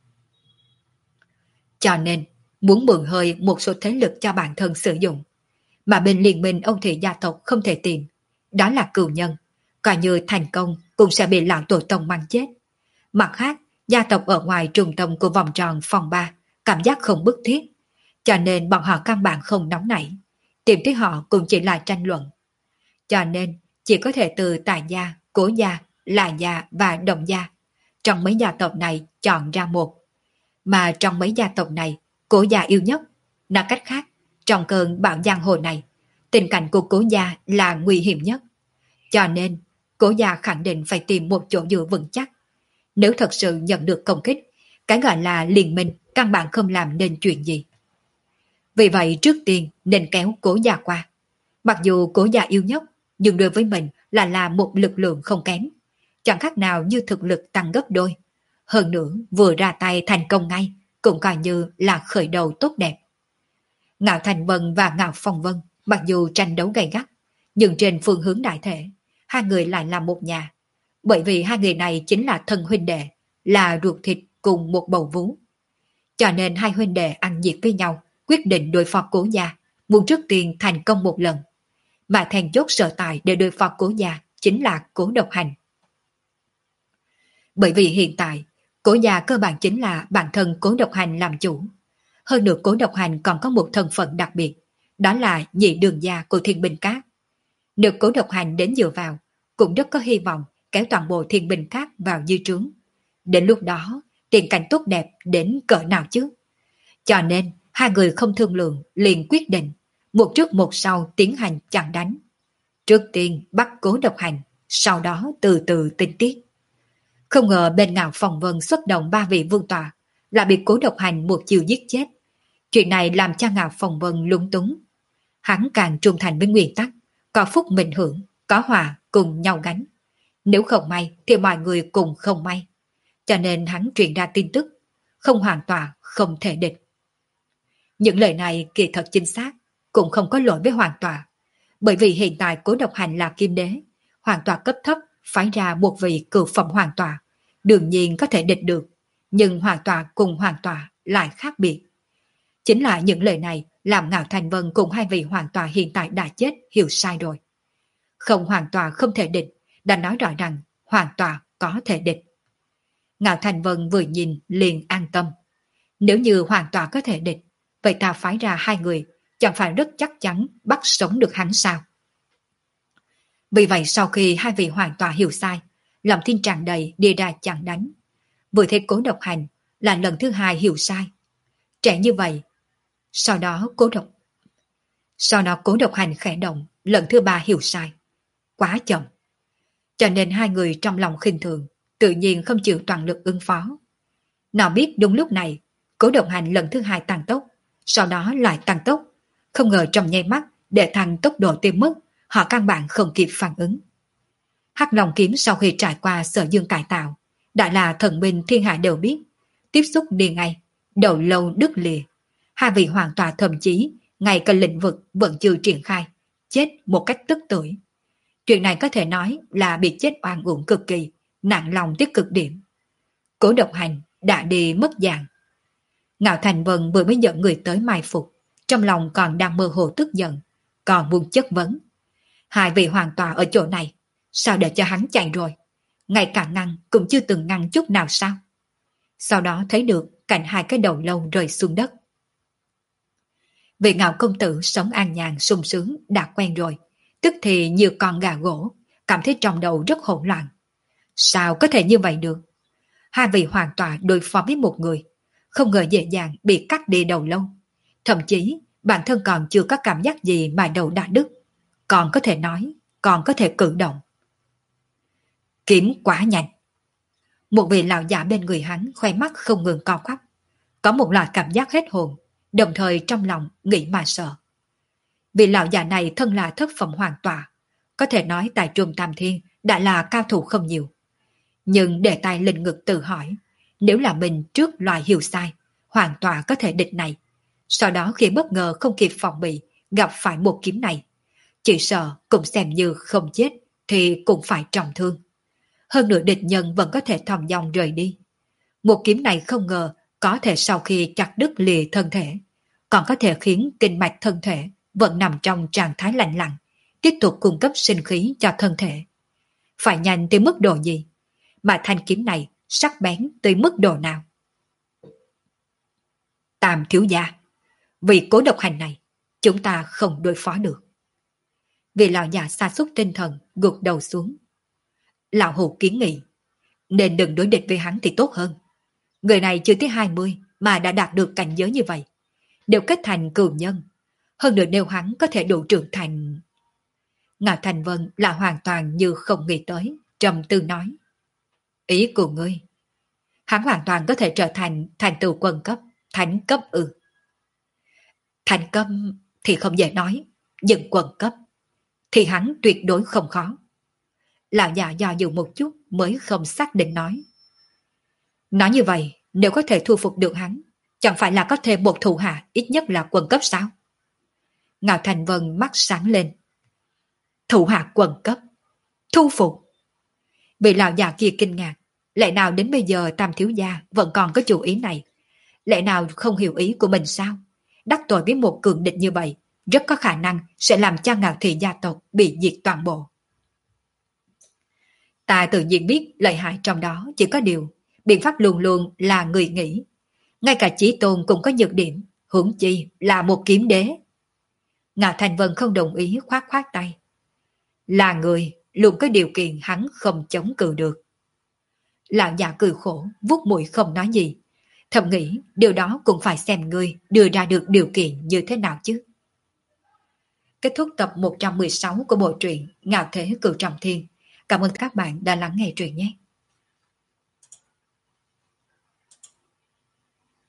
[SPEAKER 1] Cho nên muốn mượn hơi một số thế lực cho bản thân sử dụng, mà bên liên minh ông thị gia tộc không thể tìm, đó là cừu nhân, coi như thành công cũng sẽ bị lão tổ tông mang chết. Mặt khác, gia tộc ở ngoài trung tâm của vòng tròn phòng ba cảm giác không bức thiết, cho nên bọn họ căn bản không nóng nảy, tìm tới họ cũng chỉ là tranh luận. Cho nên chỉ có thể từ Tài gia, Cố gia, La gia và Đồng gia, trong mấy gia tộc này chọn ra một. Mà trong mấy gia tộc này, Cố gia yêu nhất. Nói cách khác, trong cơn bão giang hồ này, tình cảnh của Cố gia là nguy hiểm nhất. Cho nên, Cố gia khẳng định phải tìm một chỗ dựa vững chắc. Nếu thật sự nhận được công kích, cái gọi là liên minh căn bản không làm nên chuyện gì. Vì vậy trước tiên nên kéo Cố gia qua. Mặc dù Cố gia yêu nhất, nhưng đối với mình là là một lực lượng không kém. Chẳng khác nào như thực lực tăng gấp đôi. Hơn nữa vừa ra tay thành công ngay, cũng coi như là khởi đầu tốt đẹp. Ngạo Thành Vân và Ngạo Phong Vân mặc dù tranh đấu gay gắt, nhưng trên phương hướng đại thể, hai người lại là một nhà. Bởi vì hai người này chính là thân huynh đệ, là ruột thịt cùng một bầu vú. Cho nên hai huynh đệ ăn nhiệt với nhau, quyết định đối phó Cố gia, muốn trước tiên thành công một lần. mà then chốt sở tài để đối phó Cố gia chính là Cố Độc Hành. Bởi vì hiện tại, Cố gia cơ bản chính là bản thân Cố Độc Hành làm chủ. Hơn nữa Cố Độc Hành còn có một thân phận đặc biệt, đó là nhị đường gia của Thiên Bình Các. Nếu Cố Độc Hành đến dựa vào, cũng rất có hy vọng kéo toàn bộ Thiên Bình Các vào dư trướng. Đến lúc đó, tiền cảnh tốt đẹp đến cỡ nào chứ? Cho nên, hai người không thương lượng, liền quyết định, một trước một sau tiến hành chặn đánh. Trước tiên bắt Cố Độc Hành, sau đó từ từ tinh tiết. Không ngờ bên Ngạo Phong Vân xuất động ba vị vương tọa, lại bị Cố Độc Hành một chiều giết chết. Chuyện này làm cho Ngạo Phong Vân lúng túng. Hắn càng trung thành với nguyên tắc, có phúc mình hưởng, có hòa cùng nhau gánh. Nếu không may thì mọi người cùng không may. Cho nên hắn truyền ra tin tức, không hoàn toàn không thể địch. Những lời này kỳ thật chính xác, cũng không có lỗi với Hoàng tọa. Bởi vì hiện tại Cố Độc Hành là kim đế, Hoàng tọa cấp thấp phái ra một vị cửu phẩm Hoàng tọa, đương nhiên có thể địch được. Nhưng Hoàng tọa cùng Hoàng tọa lại khác biệt. Chính là những lời này làm Ngạo Thành Vân cùng hai vị Hoàng tọa hiện tại đã chết hiểu sai rồi. Không Hoàng tọa không thể địch, đã nói rõ rằng Hoàng tọa có thể địch. Ngạo Thành Vân vừa nhìn liền an tâm. Nếu như Hoàng tọa có thể địch, vậy ta phái ra hai người, chẳng phải rất chắc chắn bắt sống được hắn sao? Vì vậy sau khi hai vị Hoàng tọa hiểu sai, lòng tin tràn đầy đi ra chặn đánh. Vừa thấy Cố Độc Hành là lần thứ hai hiểu sai. Trẻ như vậy, sau đó Cố Độc sau đó Cố Độc Hành khẽ động, lần thứ ba hiểu sai. Quá chậm. Cho nên hai người trong lòng khinh thường, tự nhiên không chịu toàn lực ứng phó. Nào biết đúng lúc này, Cố Độc Hành lần thứ hai tăng tốc, sau đó lại tăng tốc. Không ngờ trong nháy mắt, để thành tốc độ tiêm mức, họ căn bản không kịp phản ứng. Hắc Long kiếm sau khi trải qua Sở Dương cải tạo, đã là thần binh thiên hạ đều biết, tiếp xúc đi ngay, đầu lâu đứt lìa. Hai vị hoàng tọa thậm chí, ngay cả lĩnh vực vẫn chưa triển khai, chết một cách tức tưởi. Chuyện này có thể nói là bị chết oan uổng cực kỳ, nặng lòng tới cực điểm. Cố Độc Hành đã đi mất dạng. Ngạo Thành Vân vừa mới dẫn người tới mai phục, trong lòng còn đang mơ hồ tức giận, còn muốn chất vấn. Hai vị hoàng tọa ở chỗ này, sao để cho hắn chạy rồi? Ngay cả ngăn cũng chưa từng ngăn chút nào sao? Sau đó thấy được cạnh hai cái đầu lâu rơi xuống đất. Vị Ngạo công tử sống an nhàn sung sướng đã quen rồi, tức thì như con gà gỗ, cảm thấy trong đầu rất hỗn loạn. Sao có thể như vậy được? Hai vị hoàng tọa đối phó với một người, không ngờ dễ dàng bị cắt đi đầu lâu. Thậm chí bản thân còn chưa có cảm giác gì mà đầu đã đứt, còn có thể nói, còn có thể cử động. Kiếm quá nhanh. Một vị lão giả bên người hắn khoe mắt không ngừng co quắp, có một loại cảm giác hết hồn, đồng thời trong lòng nghĩ mà sợ. Vị lão giả này thân là thất phẩm hoàng tọa, có thể nói tại Trung Tam Thiên đã là cao thủ không nhiều. Nhưng để tay lên ngực tự hỏi, nếu là mình trước loại hiểu sai, hoàng tọa có thể địch này. Sau đó khi bất ngờ không kịp phòng bị, gặp phải một kiếm này, chỉ sợ cũng xem như không chết thì cũng phải trọng thương. Hơn nữa địch nhân vẫn có thể thòng dong rời đi. Một kiếm này không ngờ có thể sau khi chặt đứt lìa thân thể, còn có thể khiến kinh mạch thân thể vẫn nằm trong trạng thái lạnh lặng, tiếp tục cung cấp sinh khí cho thân thể. Phải nhanh tới mức độ gì? Mà thanh kiếm này sắc bén tới mức độ nào? Tam thiếu gia, vì Cố Độc Hành này, chúng ta không đối phó được. Vì lão già sa sút tinh thần gục đầu xuống. Lão Hù kiến nghị, nên đừng đối địch với hắn thì tốt hơn. Người này chưa tới hai mươi mà đã đạt được cảnh giới như vậy, đều kết thành cừu nhân. Hơn nữa nếu hắn có thể đủ trưởng thành... Ngạo Thành Vân là hoàn toàn như không nghĩ tới, trầm tư nói. Ý của ngươi, hắn hoàn toàn có thể trở thành thành tựu quân cấp, thánh cấp ư? Thành cấp thì không dễ nói, nhưng quân cấp thì hắn tuyệt đối không khó. Lão già do dự một chút mới không xác định nói. Nói như vậy, nếu có thể thu phục được hắn, chẳng phải là có thêm một thủ hạ ít nhất là quân cấp sao? Ngạo Thành Vân mắt sáng lên. Thủ hạ quân cấp, thu phục. Vị lão già kia kinh ngạc, lẽ nào đến bây giờ Tam thiếu gia vẫn còn có chủ ý này? Lẽ nào không hiểu ý của mình sao? Đắc tội với một cường địch như vậy, rất có khả năng sẽ làm cho Ngạo Thị gia tộc bị diệt toàn bộ. Ta tự nhiên biết lợi hại trong đó, chỉ có điều biện pháp luôn luôn là người nghĩ. Ngay cả Chí Tôn cũng có nhược điểm, huống chi là một kiếm đế. Ngạo Thành Vân không đồng ý, khoát khoát tay. Là người, luôn có điều kiện hắn không chống cự được. Lão già cười khổ, vuốt mũi không nói gì. Thầm nghĩ điều đó cũng phải xem ngươi đưa ra được điều kiện như thế nào chứ. Kết thúc tập một trăm mười sáu của bộ truyện Ngạo Thế Cửu Trọng Thiên. Cảm ơn các bạn đã lắng nghe truyện nhé.